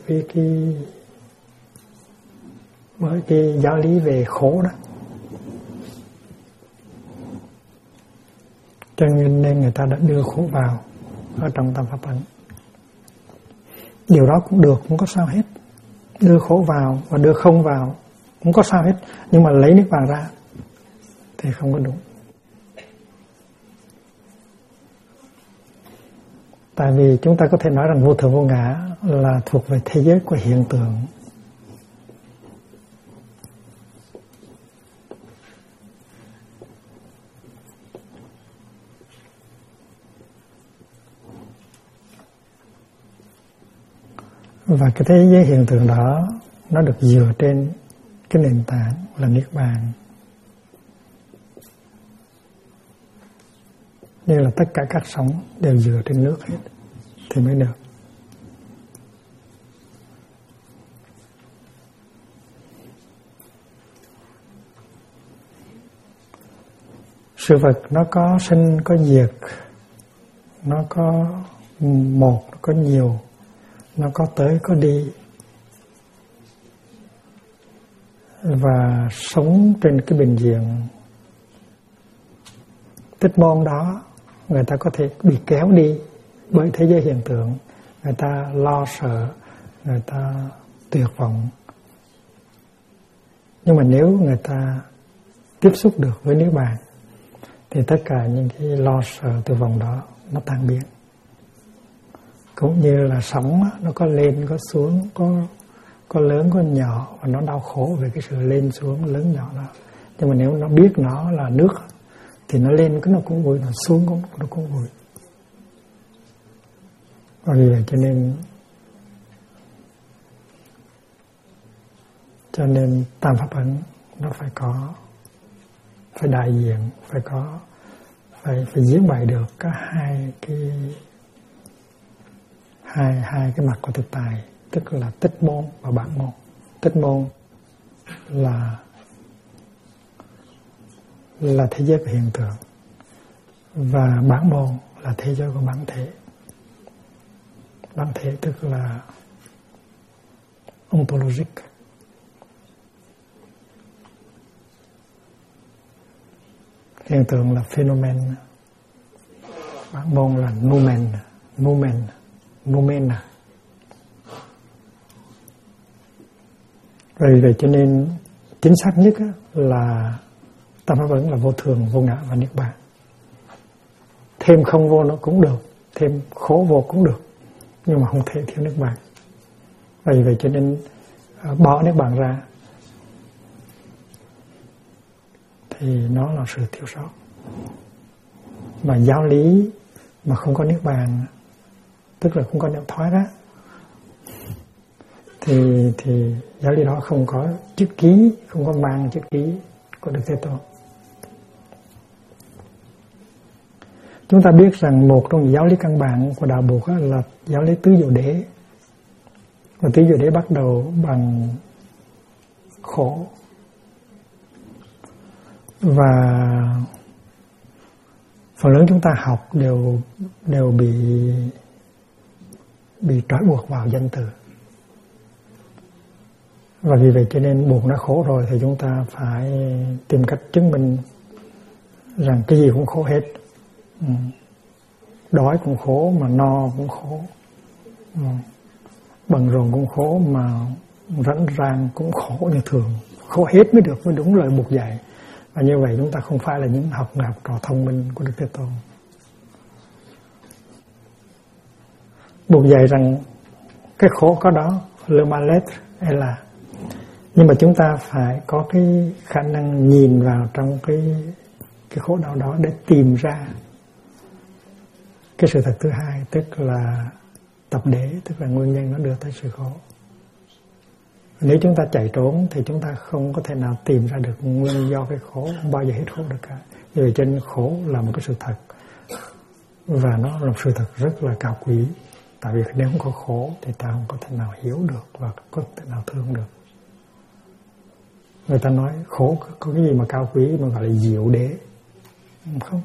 cái giáo lý về khổ đó, cho nên người ta đã đưa khổ vào ở trong tam pháp ấn. Điều đó cũng được, không có sao hết. Đưa khổ vào và đưa không vào không có sao hết, nhưng mà lấy niết bàn ra thì không có đúng. Tại vì chúng ta có thể nói rằng vô thường vô ngã là thuộc về thế giới của hiện tượng. Và cái thế giới hiện tượng đó nó được dựa trên cái nền tảng là niết bàn. Như là tất cả các sống đều dựa trên nước hết thì mới được. Sự vật nó có sinh có diệt, nó có một, nó có nhiều, nó có tới có đi. Và sống trên cái bình diện tích môn đó, người ta có thể bị kéo đi bởi thế giới hiện tượng. Người ta lo sợ, người ta tuyệt vọng. Nhưng mà nếu người ta tiếp xúc được với niết bàn thì tất cả những cái lo sợ tuyệt vọng đó nó tan biến. Cũng như là sóng nó có lên có xuống, có lớn có nhỏ, và nó đau khổ về cái sự lên xuống lớn nhỏ đó. Nhưng mà nếu nó biết nó là nước thì nó lên cái nó cũng vui, nó xuống nó cũng vui. Và vì vậy cho nên tam pháp ấn nó phải đại diện, phải diễn bày được cả hai cái mặt của thực tại, tức là tích môn và bản môn. Tích môn là thế giới của hiện tượng, và bản môn là thế giới của bản thể. Bản thể tức là ontologic. Hiện tượng là phenomen, bản môn là noumena. Vì vậy cho nên chính xác nhất là tam pháp ấn là vô thường, vô ngã và niết bàn. Thêm không vô nó cũng được, thêm khổ vô cũng được, nhưng mà không thể thiếu niết bàn. Vì vậy cho nên bỏ niết bàn ra thì nó là sự thiếu sót. Mà giáo lý mà không có niết bàn, tức là không có niệm thoái đó, thì giáo lý đó không có chữ ký, không có mang chữ ký của Đức Thế Tôn. Chúng ta biết rằng một trong những giáo lý căn bản của đạo Phật là giáo lý tứ diệu đế. Và tứ diệu đế bắt đầu bằng khổ. Và phần lớn chúng ta học đều bị trói buộc vào danh từ. Và vì vậy cho nên buộc nó khổ rồi thì chúng ta phải tìm cách chứng minh rằng cái gì cũng khổ hết. Đói cũng khổ, mà no cũng khổ, bận rộn cũng khổ, mà rảnh rang cũng khổ như thường. Khổ hết mới được, mới đúng lời buộc dạy. Và như vậy chúng ta không phải là những học trò thông minh của Đức Thế Tôn. buộc dạy rằng cái khổ có đó, le mal-être hay là, nhưng mà chúng ta phải có cái khả năng nhìn vào trong cái khổ đau đó để tìm ra cái sự thật thứ hai, tức là tập đế, tức là nguyên nhân nó đưa tới sự khổ. Nếu chúng ta chạy trốn thì chúng ta không có thể nào tìm ra được nguyên do cái khổ, không bao giờ hết khổ được cả. Vì vậy cho nên khổ là một cái sự thật, và nó là một sự thật rất là cao quý. Tại vì nếu không có khổ thì ta không có thể nào hiểu được và có thể nào thương được. Người ta nói khổ có cái gì mà cao quý mà gọi là diệu đế, không?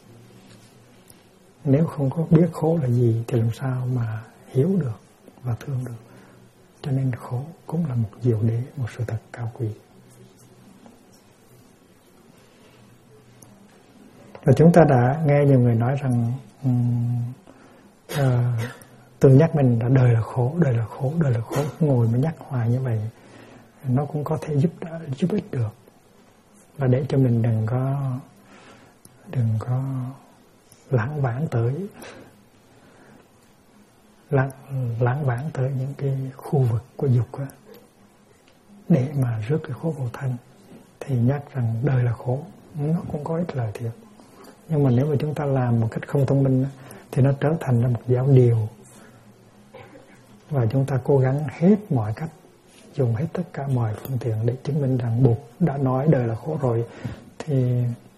Nếu không có biết khổ là gì thì làm sao mà hiểu được và thương được. Cho nên khổ cũng là một diệu đế, một sự thật cao quý. Và chúng ta đã nghe nhiều người nói rằng tự nhắc mình là đời là khổ, đời là khổ, đời là khổ. Ngồi mà nhắc hoài như vậy nó cũng có thể giúp ích được. Và để cho mình đừng có lãng vãng tới những cái khu vực của dục á, để mà rước cái khổ vô thân. Thì nhắc rằng đời là khổ, nó cũng có ích lợi thiệt. Nhưng mà nếu mà chúng ta làm một cách không thông minh thì nó trở thành ra một giáo điều, và chúng ta cố gắng hết mọi cách, dùng hết tất cả mọi phương tiện để chứng minh rằng Bụt đã nói đời là khổ rồi, thì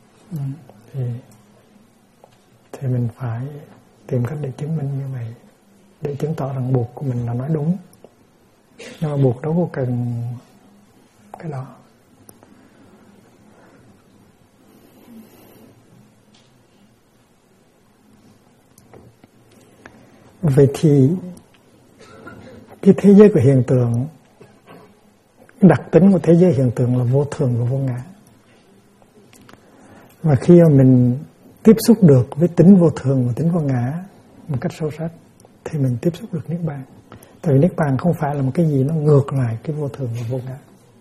mình phải tìm cách để chứng minh như vậy, để chứng tỏ rằng Bụt của mình là nói đúng. Nhưng mà Bụt đâu có cần cái đó. Vậy thì cái thế giới của hiện tượng, đặc tính của thế giới hiện tượng là vô thường và vô ngã. Và khi mà mình tiếp xúc được với tính vô thường và tính vô ngã một cách sâu sắc thì mình tiếp xúc được Niết Bàn. Tại vì Niết Bàn không phải là một cái gì nó ngược lại cái vô thường và vô ngã.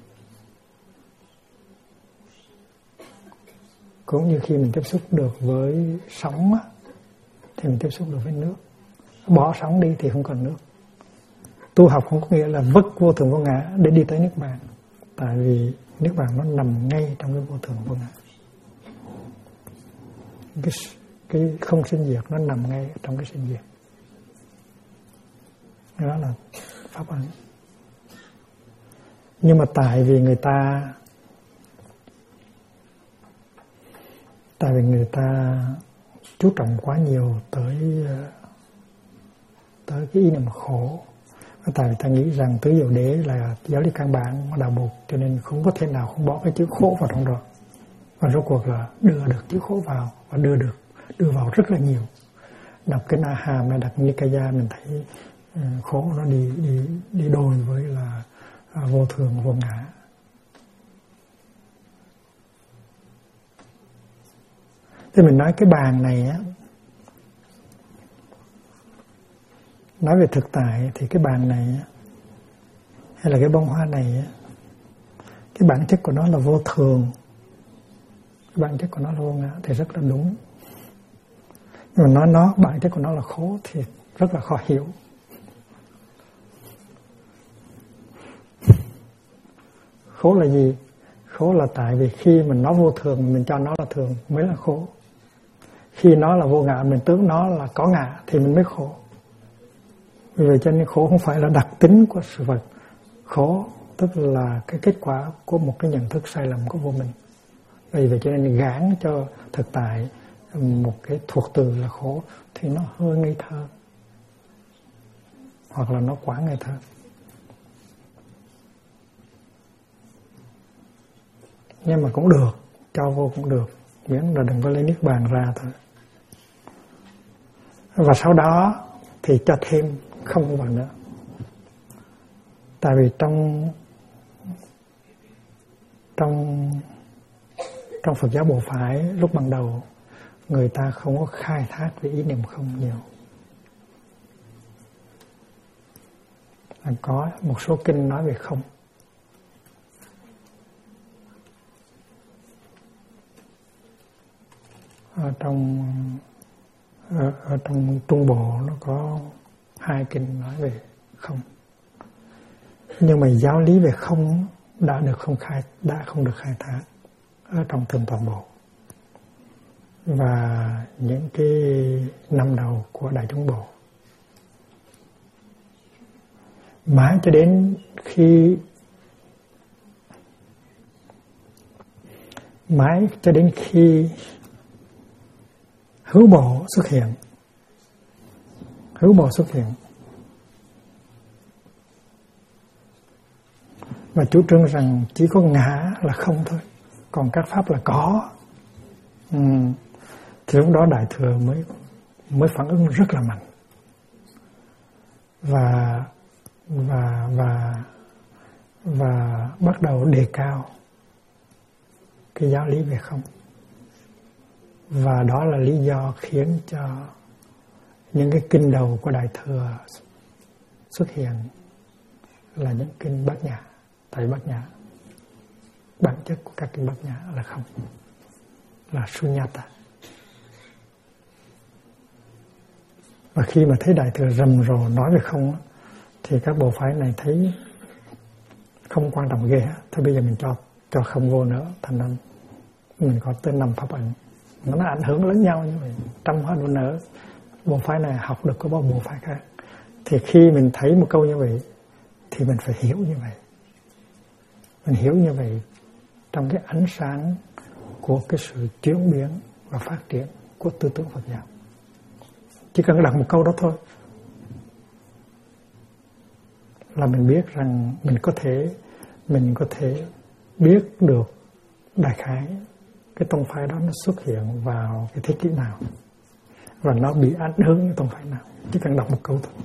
Cũng như khi mình tiếp xúc được với sóng thì mình tiếp xúc được với nước. Bỏ sóng đi thì không còn nước. Tu học không có nghĩa là vứt vô thường vô ngã để đi tới Niết Bàn. Tại vì Niết Bàn nó nằm ngay trong cái vô thường vô ngã. Cái không sinh diệt nó nằm ngay trong cái sinh diệt. Đó là pháp ấn. Nhưng mà tại vì người ta chú trọng quá nhiều tới cái ý niệm khổ. Tại vì ta nghĩ rằng tứ diệu đế là giáo lý căn bản của đạo Bụt, cho nên không có thể nào không bỏ cái chữ khổ vào trong đó. Và rốt cuộc là đưa được chữ khổ vào, và đưa vào rất là nhiều. Đọc kinh A Hàm hay đọc Nikaya mình thấy khổ nó đi đôi với là vô thường vô ngã. Thì mình nói cái bàn này á, nói về thực tại thì cái bàn này á, hay là cái bông hoa này á, cái bản chất của nó là vô thường, cái bản chất của nó là vô ngã thì rất là đúng. Nhưng mà nói bản chất của nó là khổ thì rất là khó hiểu. Khổ là gì? Khổ là tại vì khi mình nói vô thường mình cho nó là thường mới là khổ. Khi nó là vô ngã mình tưởng nó là có ngã thì mình mới khổ. Vì vậy cho nên khổ không phải là đặc tính của sự vật. Khổ tức là cái kết quả của một cái nhận thức sai lầm của vô minh. Vì vậy cho nên gán cho thực tại một cái thuộc từ là khổ thì nó hơi ngây thơ, hoặc là nó quá ngây thơ. Nhưng mà cũng được, cho vô cũng được, miễn là đừng có lấy Niết Bàn ra thôi. Và sau đó thì cho thêm không vào nữa. Tại vì trong Phật giáo Bộ Phái lúc ban đầu người ta không có khai thác về ý niệm không nhiều. Có một số kinh nói về không. Ở trong Trung Bộ nó có 2 kinh nói về không. Nhưng mà giáo lý về không đã không được khai thác ở trong Thượng Toàn Bộ và những cái năm đầu của Đại Chúng Bộ. Mãi cho đến khi hữu bộ xuất hiện. Và chủ trương rằng chỉ có ngã là không thôi, còn các pháp là có. Thì lúc đó Đại Thừa mới phản ứng rất là mạnh và bắt đầu đề cao cái giáo lý về không. Và đó là lý do khiến cho những cái kinh đầu của Đại Thừa xuất hiện là những kinh Bát Nhã. Tại Bát Nhã, bản chất của các kinh Bát Nhã là không, là Sunyata. Và khi mà thấy Đại Thừa rầm rộ nói về không, thì các bộ phái này thấy không quan trọng ghê. Thôi bây giờ mình cho không vô nữa, thành ra mình có tới 5 pháp ẩn. Nó ảnh hưởng lẫn nhau như vậy. Trong hóa độ nở, bộ phái này học được có bao bộ phái khác. Thì khi mình thấy một câu như vậy thì mình phải hiểu như vậy. Mình hiểu như vậy trong cái ánh sáng của cái sự chuyển biến và phát triển của tư tưởng Phật giáo. Chỉ cần đọc một câu đó thôi là mình biết rằng mình có thể biết được đại khái cái tông phái đó nó xuất hiện vào cái thế kỷ nào và nó bị ảnh hưởng cái tông phái nào. Chỉ cần đọc một câu thôi.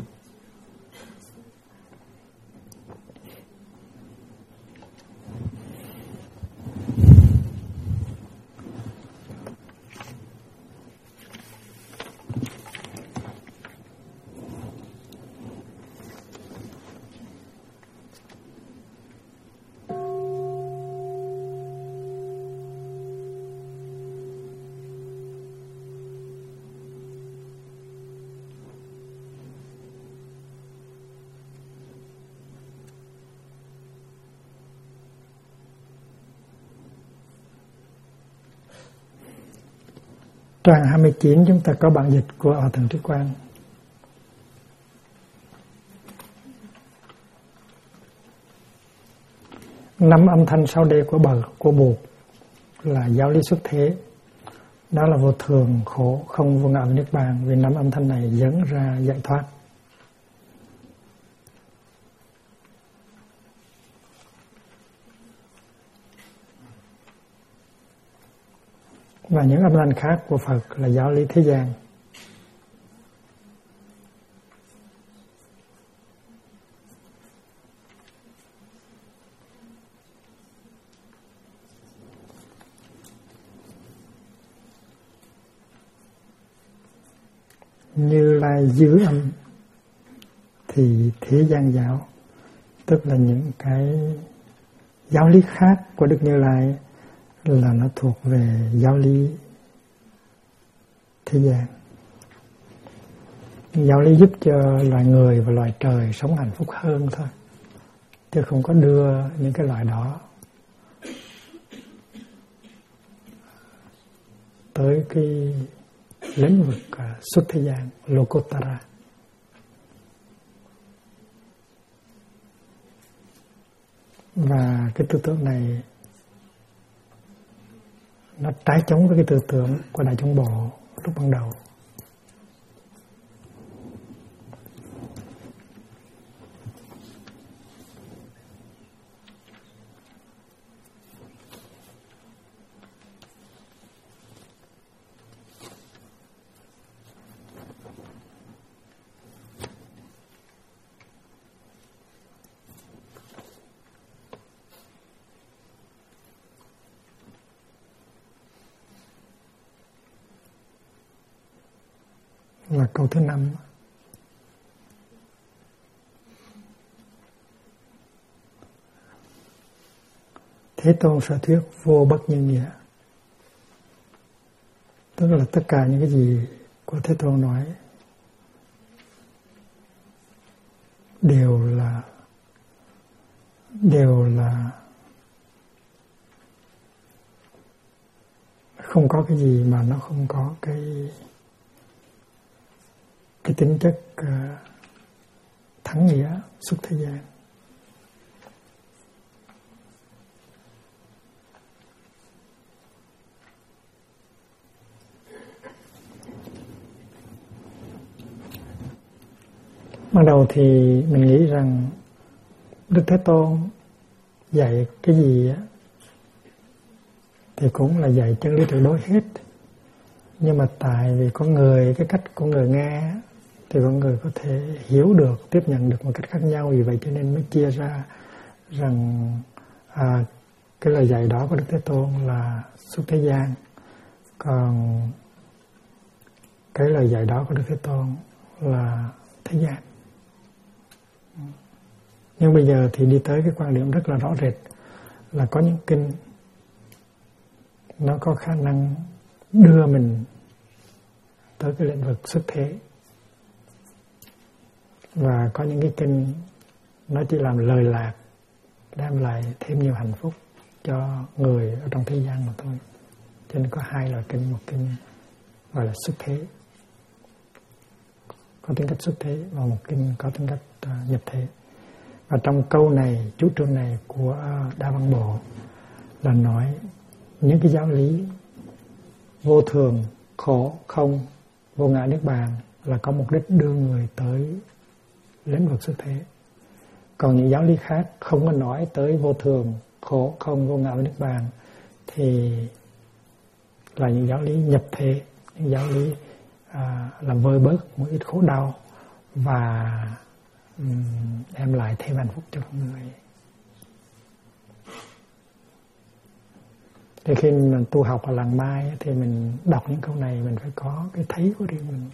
Trang 29 chúng ta có bản dịch của Hòa Thượng Trí Quang. Năm âm thanh sau đây của Bụt là giáo lý xuất thế. Đó là vô thường, khổ, không, vô ngã, niết bàn. Vì năm âm thanh này dẫn ra giải thoát. Và những âm thanh khác của Phật là giáo lý thế gian. Như Lai giữ âm thì thế gian giáo, tức là những cái giáo lý khác của Đức Như Lai là nó thuộc về giáo lý thế gian. Giáo lý giúp cho loài người và loài trời sống hạnh phúc hơn thôi, chứ không có đưa những cái loại đó tới cái lĩnh vực xuất thế gian, Lokotara. Và cái tư tưởng này nó trái chống với cái tư tưởng của Đại Chúng Bộ lúc ban đầu. Là câu thứ 5. Thế Tôn sở thuyết vô bất nhân nghĩa. Tức là tất cả những cái gì của Thế Tôn nói đều là không có cái gì mà nó không có cái tính chất thắng nghĩa xuất thế gian. Ban đầu thì mình nghĩ rằng Đức Thế Tôn dạy cái gì á thì cũng là dạy chân lý tuyệt đối hết. Nhưng mà tại vì con người, cái cách con người nghe thì con người có thể hiểu được, tiếp nhận được một cách khác nhau, vì vậy cho nên mới chia ra rằng cái lời dạy đó của Đức Thế Tôn là xuất thế gian, còn cái lời dạy đó của Đức Thế Tôn là thế gian. Nhưng bây giờ thì đi tới cái quan điểm rất là rõ rệt là có những kinh nó có khả năng đưa mình tới cái lĩnh vực xuất thế, và có những cái kinh nó chỉ làm lời lạc, đem lại thêm nhiều hạnh phúc cho người ở trong thế gian mà thôi. Cho nên có hai loại kinh, một kinh gọi là xuất thế, có tính cách xuất thế, và một kinh có tính cách nhập thế. Và trong câu này, chú trương này của Đa Văn Bộ là nói những cái giáo lý vô thường, khổ, không, vô ngã niết bàn là có mục đích đưa người tới lĩnh vực xuất thế. Còn những giáo lý khác không có nói tới vô thường, khổ, không, vô ngã niết bàn thì là những giáo lý nhập thế, những giáo lý làm vơi bớt một ít khổ đau và đem lại thêm hạnh phúc cho con người. Thì khi mình tu học ở làng Mai thì mình đọc những câu này mình phải có cái thấy của riêng mình.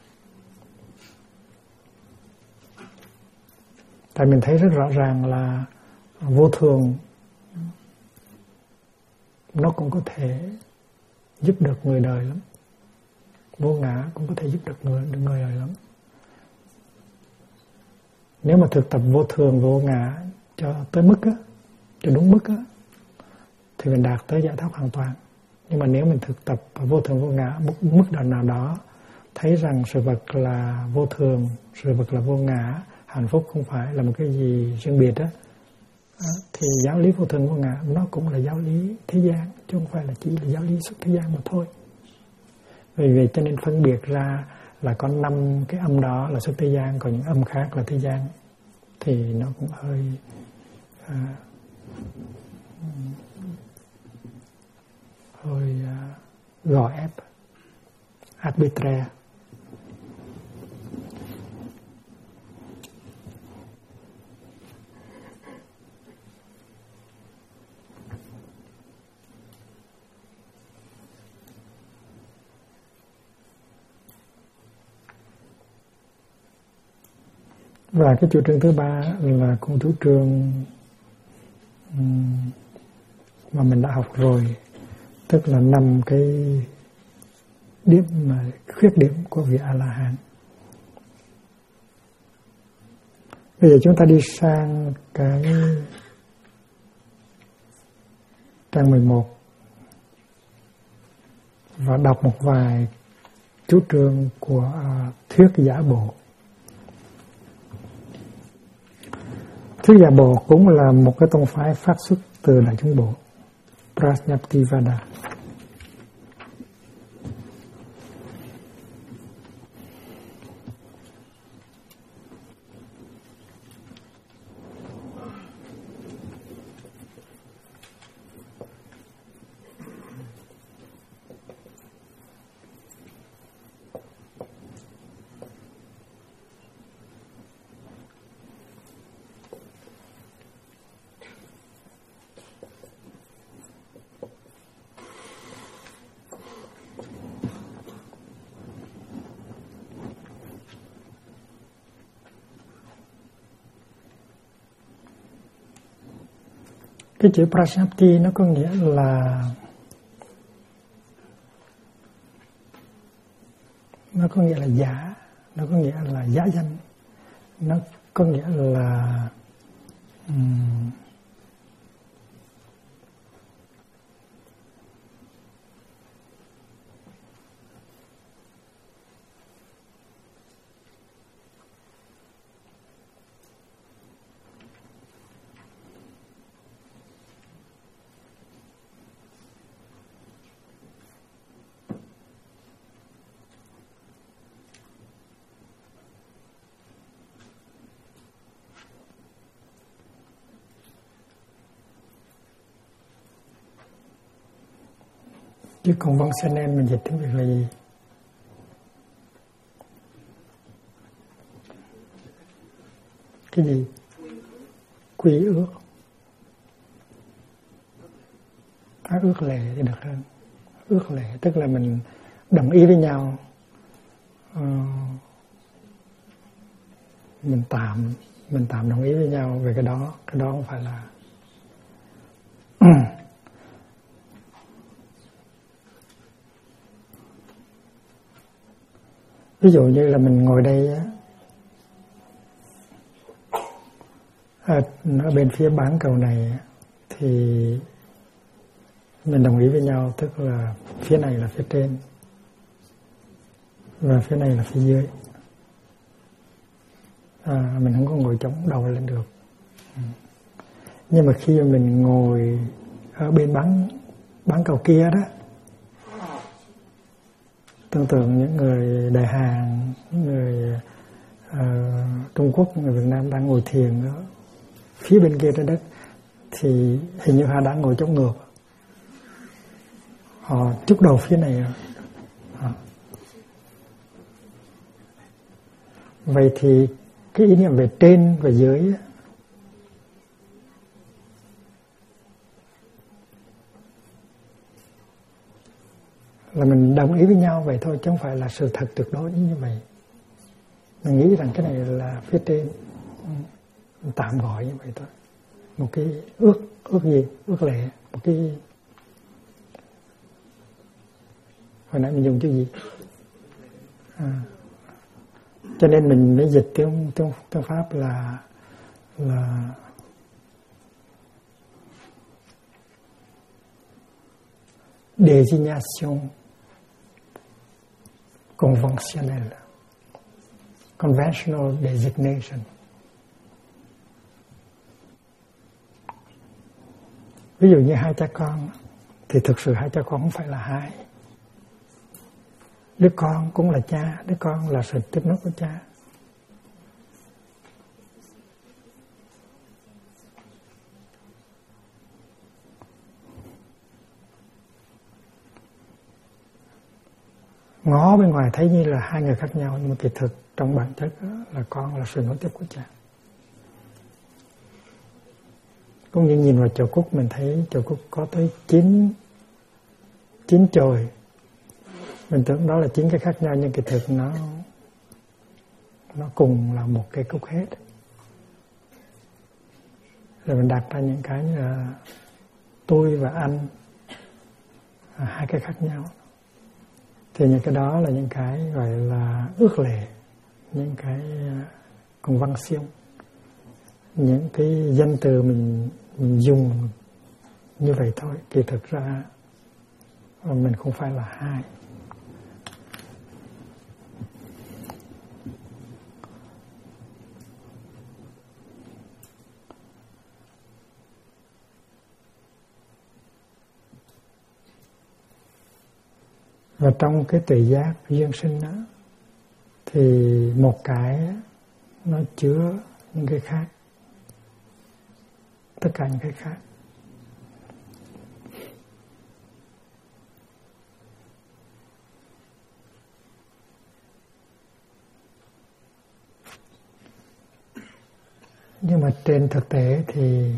Tại mình thấy rất rõ ràng là vô thường nó cũng có thể giúp được người đời lắm, vô ngã cũng có thể giúp được người đời lắm. Nếu mà thực tập vô thường, vô ngã cho tới mức á, cho đúng mức á, thì mình đạt tới giải thoát hoàn toàn. Nhưng mà nếu mình thực tập vô thường, vô ngã mức độ nào đó, thấy rằng sự vật là vô thường, sự vật là vô ngã, hạnh phúc không phải là một cái gì riêng biệt á, thì giáo lý vô thường, vô ngã nó cũng là giáo lý thế gian, chứ không phải là chỉ là giáo lý xuất thế gian mà thôi. Vì vậy cho nên phân biệt ra là có 5 cái âm đó là xuất thế gian, còn những âm khác là thế gian, thì nó cũng hơi gò ép, arbitraire. Và cái chủ trương thứ ba là cũng chủ trương mà mình đã học rồi, tức là 5 cái điểm mà khuyết điểm của vị A-la-hán. Bây giờ chúng ta đi sang cái trang 11 và đọc một vài chủ trương của thuyết Giả Bộ. Thuyết Giả Bộ cũng là một cái tông phái phát xuất từ Đại Chúng Bộ, Prajnapativada. Cái chữ Prajapati nó có nghĩa là giả, nó có nghĩa là giả danh, nó Có nghĩa là chứ còn văn CNN mình dịch tiếng Việt là gì? Cái gì? Quy ước. Ước lệ thì được hơn. Ước lệ tức là mình đồng ý với nhau, mình tạm đồng ý với nhau về cái đó không phải là ví dụ như là mình ngồi đây ở bên phía bán cầu này thì mình đồng ý với nhau, tức là phía này là phía trên và phía này là phía dưới. Mình không có ngồi chống đầu lên được. Nhưng mà khi mình ngồi ở bên bán cầu kia đó, tưởng tượng những người Đại Hàn, những người Trung Quốc, những người Việt Nam đang ngồi thiền ở phía bên kia trái đất, thì hình như họ đang ngồi chống ngược, họ chúc đầu phía này rồi. Vậy thì cái ý niệm về trên và dưới là mình đồng ý với nhau vậy thôi, chứ không phải là sự thật tuyệt đối như vậy. Mình nghĩ rằng cái này là phía trên, mình tạm gọi như vậy thôi. Một cái ước gì? Ước lệ. Một cái, hồi nãy mình dùng chữ gì? Cho nên mình mới dịch tiếng Pháp là désignation conventionnelle, conventional designation. Ví dụ như hai cha con thì thực sự hai cha con không phải là hai. Đứa con cũng là cha, đứa con là sự tiếp nối của cha. Ngó bên ngoài thấy như là hai người khác nhau, nhưng mà kỳ thực trong bản chất là con là sự nối tiếp của cha. Cũng như nhìn vào chầu cúc, mình thấy chầu cúc có tới 9 chồi. Mình tưởng đó là 9 cái khác nhau, nhưng kỳ thực nó cùng là một cây cúc hết. Rồi mình đặt ra những cái như là tôi và anh, hai cái khác nhau. Thì những cái đó là những cái gọi là ước lệ, những cái convention, những cái danh từ mình dùng như vậy thôi. Kỳ thực ra mình không phải là hai. Và trong cái tuệ giác duyên sinh đó, thì một cái nó chứa những cái khác, tất cả những cái khác. Nhưng mà trên thực tế thì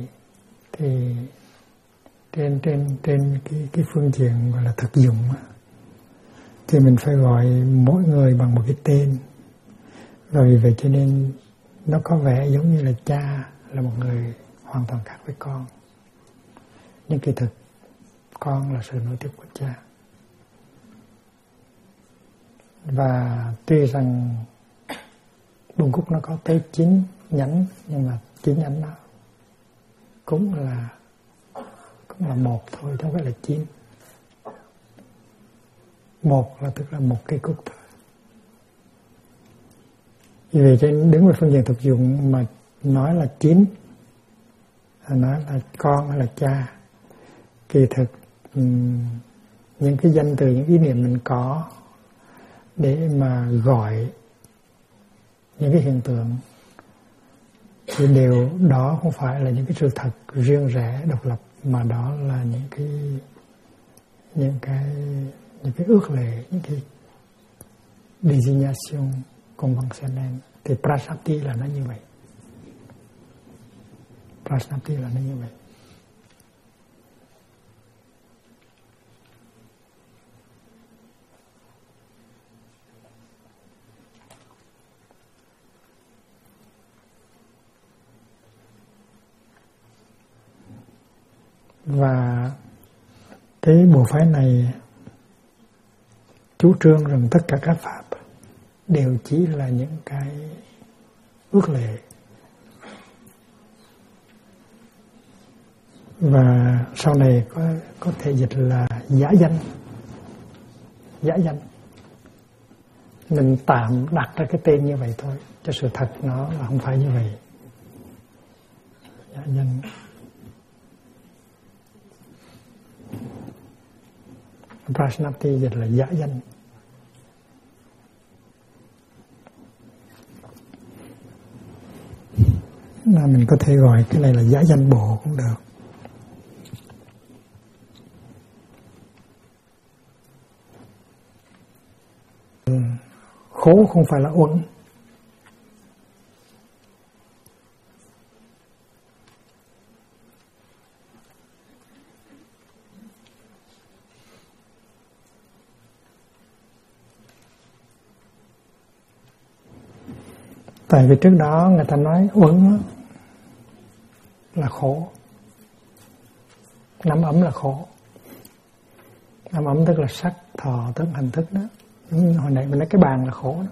trên cái phương diện gọi là thực dụng thì mình phải gọi mỗi người bằng một cái tên. Và vì vậy cho nên nó có vẻ giống như là cha là một người hoàn toàn khác với con. Nhưng kỳ thực con là sự nối tiếp của cha. Và tuy rằng bông cúc nó có tới 9 nhánh, nhưng mà 9 nhánh đó cũng là một thôi, không phải là 9. Một là tức là một cây cúc thôi. Vì vậy trên đứng về phương diện thực dụng mà nói là 9, nói là con hay là cha, kỳ thực những cái danh từ, những ý niệm mình có để mà gọi những cái hiện tượng thì đều đó không phải là những cái sự thật riêng rẽ độc lập, mà đó là những cái ước lệ, những cái designation conventionnelle. Thì Prajapati là nó như vậy. Prajapati là nó như vậy. Và cái bộ phái này chủ trương rằng tất cả các pháp đều chỉ là những cái ước lệ, và sau này có thể dịch là giả danh. Giả danh mình tạm đặt ra cái tên như vậy thôi, cho sự thật nó là không phải như vậy. Giả danh. Prajapati dịch là giả danh. Mà mình có thể gọi cái này là giả danh bộ cũng được. Khổ không phải là uẩn. Tại vì trước đó người ta nói uẩn là khổ, nắm ấm là khổ. Nắm ấm tức là sắc, thọ, thức, hành thức đó. Hồi nãy mình nói cái bàn là khổ đó.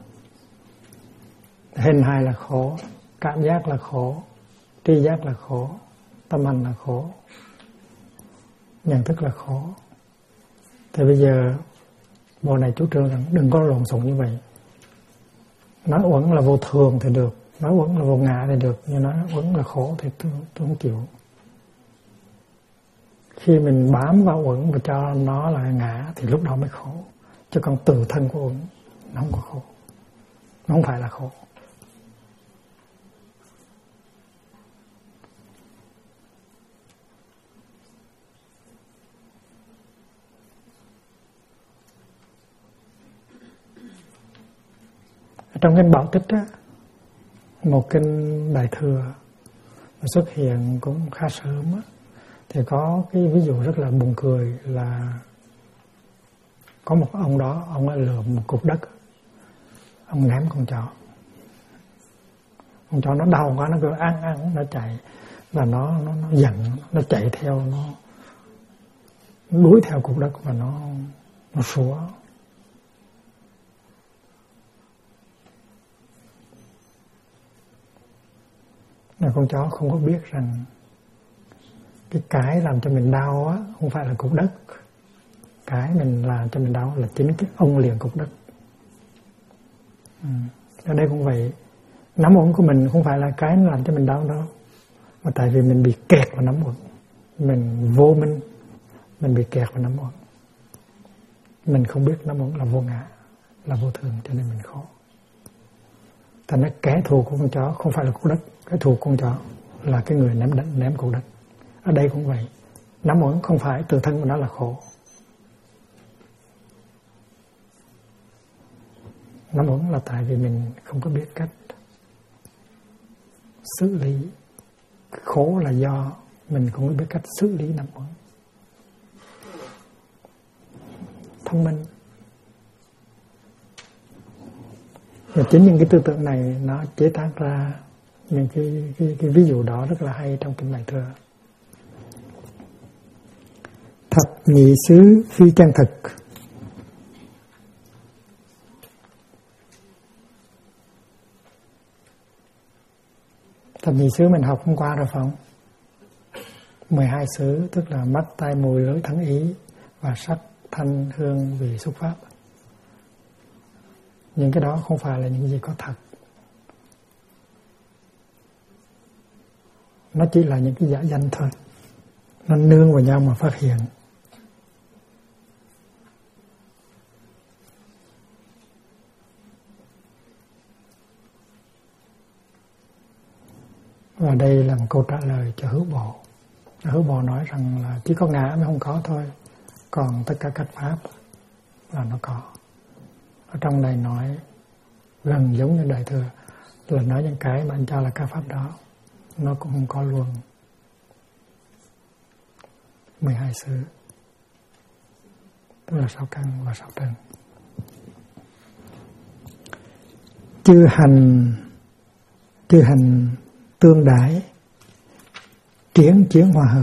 Hình hài là khổ, cảm giác là khổ, tri giác là khổ, tâm hành là khổ, nhận thức là khổ. Thì bây giờ bộ này chủ trương rằng đừng có lộn xộn như vậy. Nói uẩn là vô thường thì được, nói uẩn là vô ngã thì được, nhưng nói uẩn là khổ thì tôi không chịu. Khi mình bám vào uẩn và cho nó là ngã thì lúc đó mới khổ. Chứ còn tự thân của uẩn nó không có khổ, nó không phải là khổ. Trong kinh Bảo Tích á, một kinh Đại Thừa xuất hiện cũng khá sớm á, thì có cái ví dụ rất là buồn cười là có một ông đó, ông ấy lượm một cục đất, ông ném con chó. Con chó nó đau quá, nó cứ ăn, nó chạy, và nó giận, nó chạy theo, nó đuổi theo cục đất và nó sủa. Là con chó không có biết rằng cái làm cho mình đau á không phải là cục đất, cái mình làm cho mình đau là chính cái ông liền cục đất. Ở đây cũng vậy, nắm uẩn của mình không phải là cái làm cho mình đau đâu, mà tại vì mình bị kẹt vào nắm uẩn, mình vô minh, mình bị kẹt vào nắm uẩn, mình không biết nắm uẩn là vô ngã, là vô thường, cho nên mình khổ. Thành ra kẻ thù của con chó không phải là cục đất, cái thù con chó là cái người ném cục đất. Ở đây cũng vậy, nắm uẩn không phải tự thân của nó là khổ. Nắm uẩn là tại vì mình không có biết cách xử lý. Khổ là do mình không có biết cách xử lý nắm uẩn. Thông minh. Và chính những cái tư tưởng này nó chế tác ra những cái ví dụ đó rất là hay trong kinh Đại Thừa. Thập nhị xứ phi chân thực. Thập nhị xứ mình học hôm qua rồi phải không? 12 xứ tức là mắt, tai, mũi, lưỡi, thân, ý và sắc, thanh, hương, vị, xúc, pháp. Những cái đó không phải là những gì có thật. Nó chỉ là những cái giả danh thôi. Nó nương vào nhau mà phát hiện. Và đây là một câu trả lời cho Hữu Bộ. Hữu Bộ nói rằng là chỉ có ngã mới không có thôi, còn tất cả các pháp là nó có. Ở trong này nói gần giống như Đại Thừa, là nói những cái mà anh cho là các pháp đó nó cũng không có luôn. 12 xứ tức là 6 căn và 6 trần. Chư hành tương đãi, chiến hòa hợp,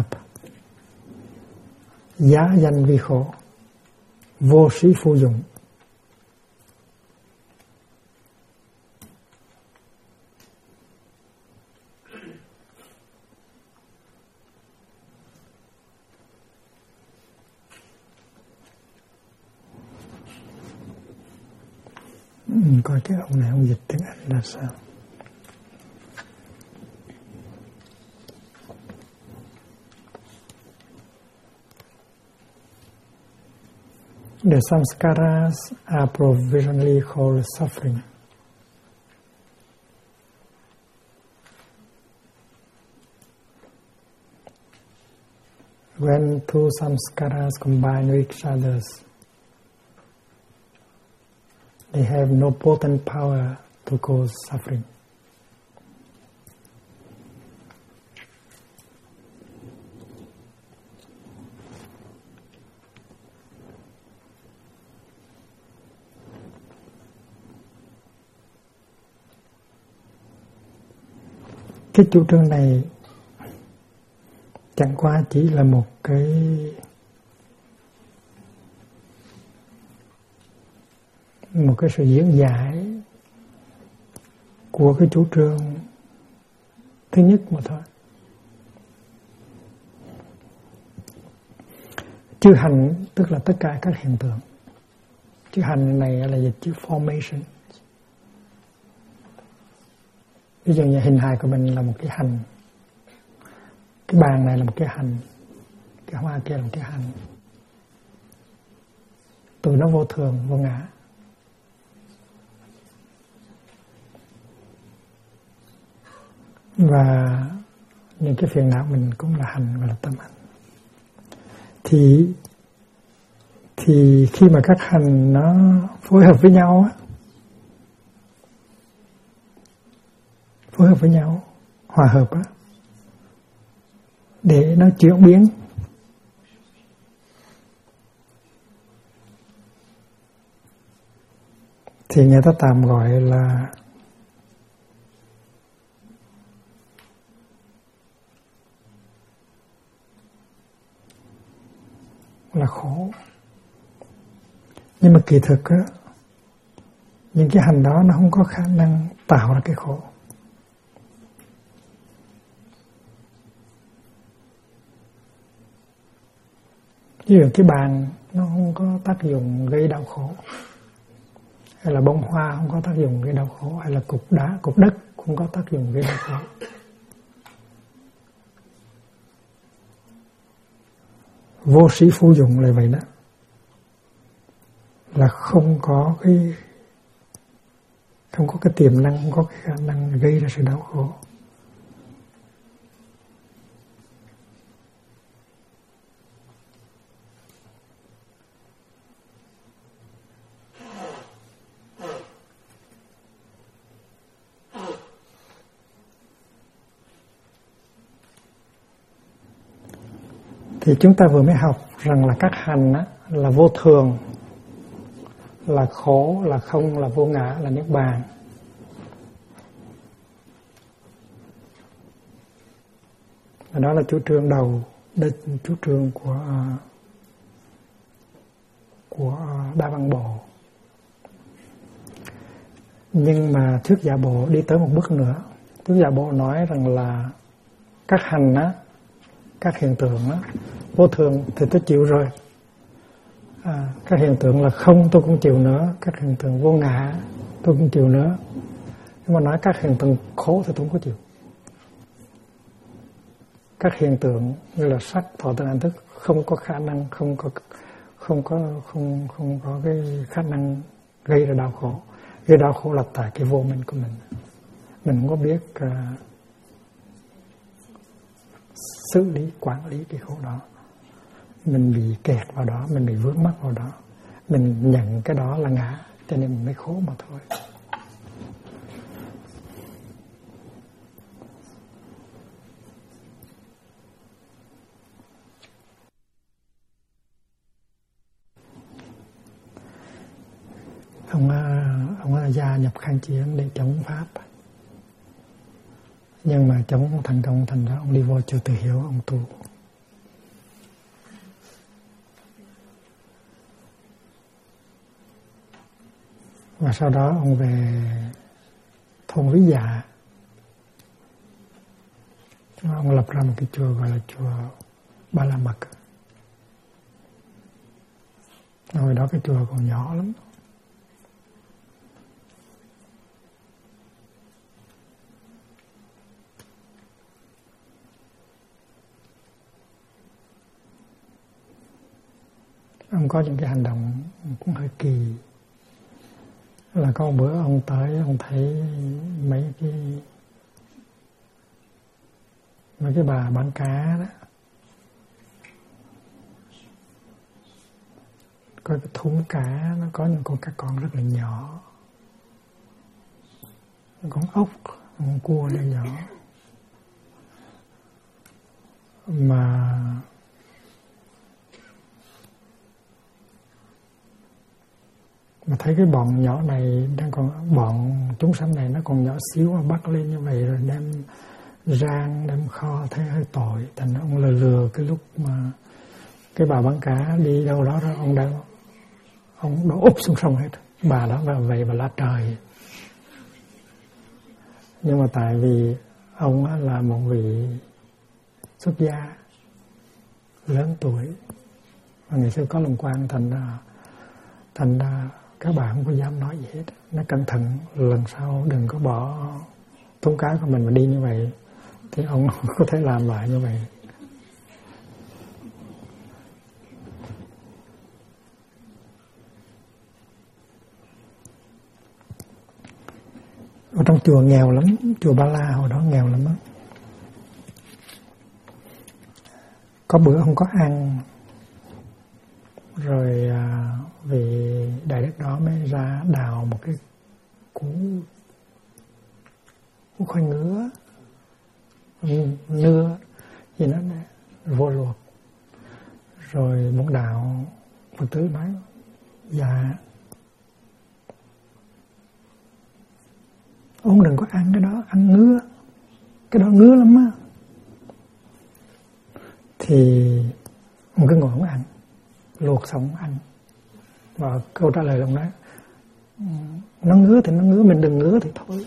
giá danh vi khổ, vô sĩ phu dụng. Coi cái ông này ông dịch tiếng Anh là sao? The samskaras are provisionally called suffering. When two samskaras combine with each others, they have no potent power to cause suffering. Cái chủ trương này chẳng qua chỉ là một cái sự diễn giải của cái chủ trương thứ nhất mà thôi. Chư hành tức là tất cả các hiện tượng. Chữ hành này là dịch chữ formation. Ví dụ như hình hài của mình là một cái hành, cái bàn này là một cái hành, cái hoa kia là một cái hành. Tụi nó vô thường, vô ngã. Và những cái phiền não mình cũng là hành, gọi là tâm hành. Thì khi mà các hành nó phối hợp với nhau á, phối hợp với nhau, hòa hợp á, để nó chuyển biến, thì người ta tạm gọi là khổ. Nhưng mà kỳ thực á, những cái hành đó nó không có khả năng tạo ra cái khổ. Ví dụ cái bàn nó không có tác dụng gây đau khổ, hay là bông hoa không có tác dụng gây đau khổ, hay là cục đá, cục đất không có tác dụng gây đau khổ. Vô sĩ phu dụng là vậy đó, là không có cái tiềm năng, không có cái khả năng gây ra sự đau khổ. Thì chúng ta vừa mới học rằng là các hành á, là vô thường, là khổ, là không, là vô ngã, là niết bàn. Và đó là chủ trương đầu, chủ trương của Đa Văn Bộ. Nhưng mà thuyết Giả Bộ đi tới một bước nữa, Đức Giả Bộ nói rằng là các hành á, các hiện tượng á, vô thường thì tôi chịu rồi. Các hiện tượng là không tôi cũng chịu nữa, các hiện tượng vô ngã tôi cũng chịu nữa. Nhưng mà nói các hiện tượng khổ thì tôi không có chịu. Các hiện tượng như là sắc, thọ, tưởng, hành, thức không có khả năng, không có cái khả năng gây ra đau khổ. Gây đau khổ là tại cái vô minh của mình. Mình không có biết xử lý, quản lý cái khổ đó. Mình bị kẹt vào đó, mình bị vướng mắc vào đó. Mình nhận cái đó là ngã, cho nên mình mới khổ mà thôi. Ông gia nhập kháng chiến để chống Pháp. Nhưng mà chống không thành công, thành ra ông đi vô chùa Từ Hiếu, ông tu. Và sau đó ông về thôn Vĩ Dạ. Ông lập ra một cái chùa gọi là chùa Ba La Mật. Hồi đó cái chùa còn nhỏ lắm. Ông có những cái hành động cũng hơi kỳ. Là có một bữa ông tới, ông thấy mấy cái bà bán cá đó, có cái thúng cá, nó có những con cá con rất là nhỏ, con ốc, con cua nhỏ nhỏ, mà thấy cái bọn nhỏ này đang còn, bọn chúng sanh này nó còn nhỏ xíu mà bắt lên như vậy rồi đem rang, đem kho, thấy hơi tội. Thành ông lừa cái lúc mà cái bà bán cá đi đâu đó rồi ông đổ úp xuống sông hết. Bà đó vào vậy bà la trời. Nhưng mà tại vì ông là một vị xuất gia lớn tuổi và ngày xưa có lòng quan, thành ra các bạn không có dám nói gì hết. Nó cẩn thận, lần sau đừng có bỏ thúng cá của mình mà đi như vậy. Thì ông có thể làm lại như vậy. Ở trong chùa nghèo lắm, chùa Ba La hồi đó nghèo lắm đó. Có bữa không có ăn, rồi vì đại đức đó mới ra đào một cái củ khoai ngứa, nưa gì đó vô luộc. Rồi muốn đạo Phật tử nói dạ ông đừng có ăn cái đó, ăn ngứa, cái đó ngứa lắm á. Thì ông cứ ngồi không ăn, luộc xong ăn. Và câu trả lời là ông nói nó ngứa thì nó ngứa, mình đừng ngứa thì thôi.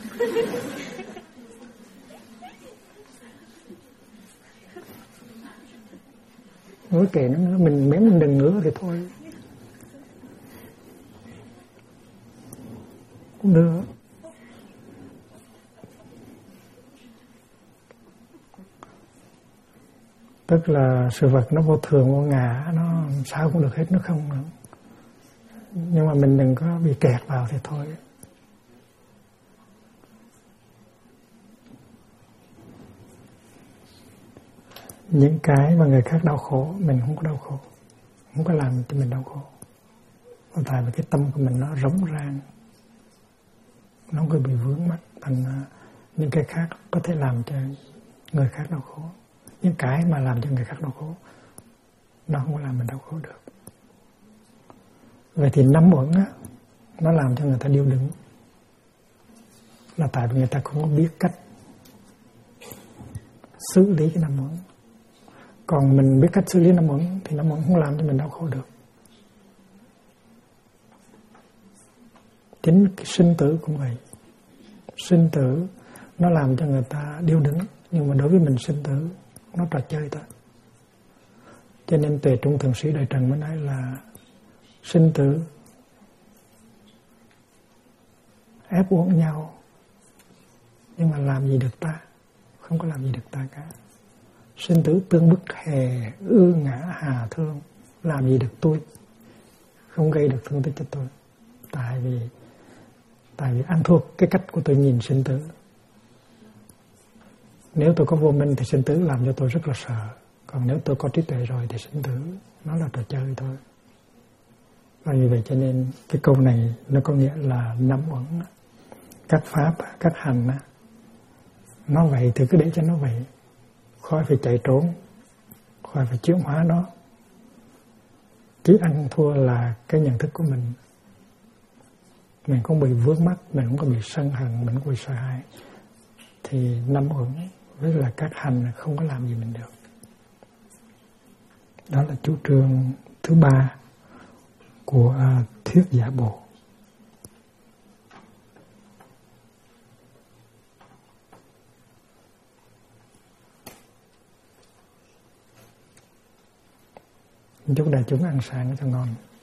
Ngứa kệ nó ngứa, mình đừng ngứa thì thôi. Cũng được. Tức là sự vật nó vô thường, vô ngã, nó sao cũng được hết, nó không nữa. Nhưng mà mình đừng có bị kẹt vào thì thôi. Những cái mà người khác đau khổ, mình không có đau khổ, không có làm cho mình đau khổ. Tại vì cái tâm của mình nó rỗng rang, nó không có bị vướng mắc. Thành những cái khác có thể làm cho người khác đau khổ. Những cái mà làm cho người khác đau khổ, nó không có làm mình đau khổ được. Vậy thì nắm uẩn á, nó làm cho người ta điêu đứng. Là tại vì người ta không có biết cách xử lý cái nắm uẩn. Còn mình biết cách xử lý nắm uẩn thì nắm uẩn không làm cho mình đau khổ được. Chính cái sinh tử cũng vậy. Sinh tử nó làm cho người ta điêu đứng, nhưng mà đối với mình sinh tử nó trò chơi thôi. Cho nên Tuệ Trung Thượng Sĩ Đại Trần mới nói là sinh tử ép uống nhau, nhưng mà làm gì được ta? Không có làm gì được ta cả. Sinh tử tương bức hề, ư ngã hà thương, làm gì được tôi? Không gây được thương tích cho tôi. Tại vì ăn thua cái cách của tôi nhìn sinh tử. Nếu tôi có vô minh thì sinh tử làm cho tôi rất là sợ. Còn nếu tôi có trí tuệ rồi thì sinh tử nó là trò chơi thôi. Và vì vậy cho nên cái câu này nó có nghĩa là nắm uẩn các pháp, các hành nó vậy thì cứ để cho nó vậy, khỏi phải chạy trốn, khỏi phải chuyển hóa nó. Chỉ ăn thua là cái nhận thức của mình. Mình không bị vướng mắc, mình không có bị sân hận, mình không có bị sợ hãi, thì nắm uẩn với là các hành không có làm gì mình được. Đó là chủ trương thứ ba của thuyết giả bộ. Chúc đại chúng ăn sáng cho ngon.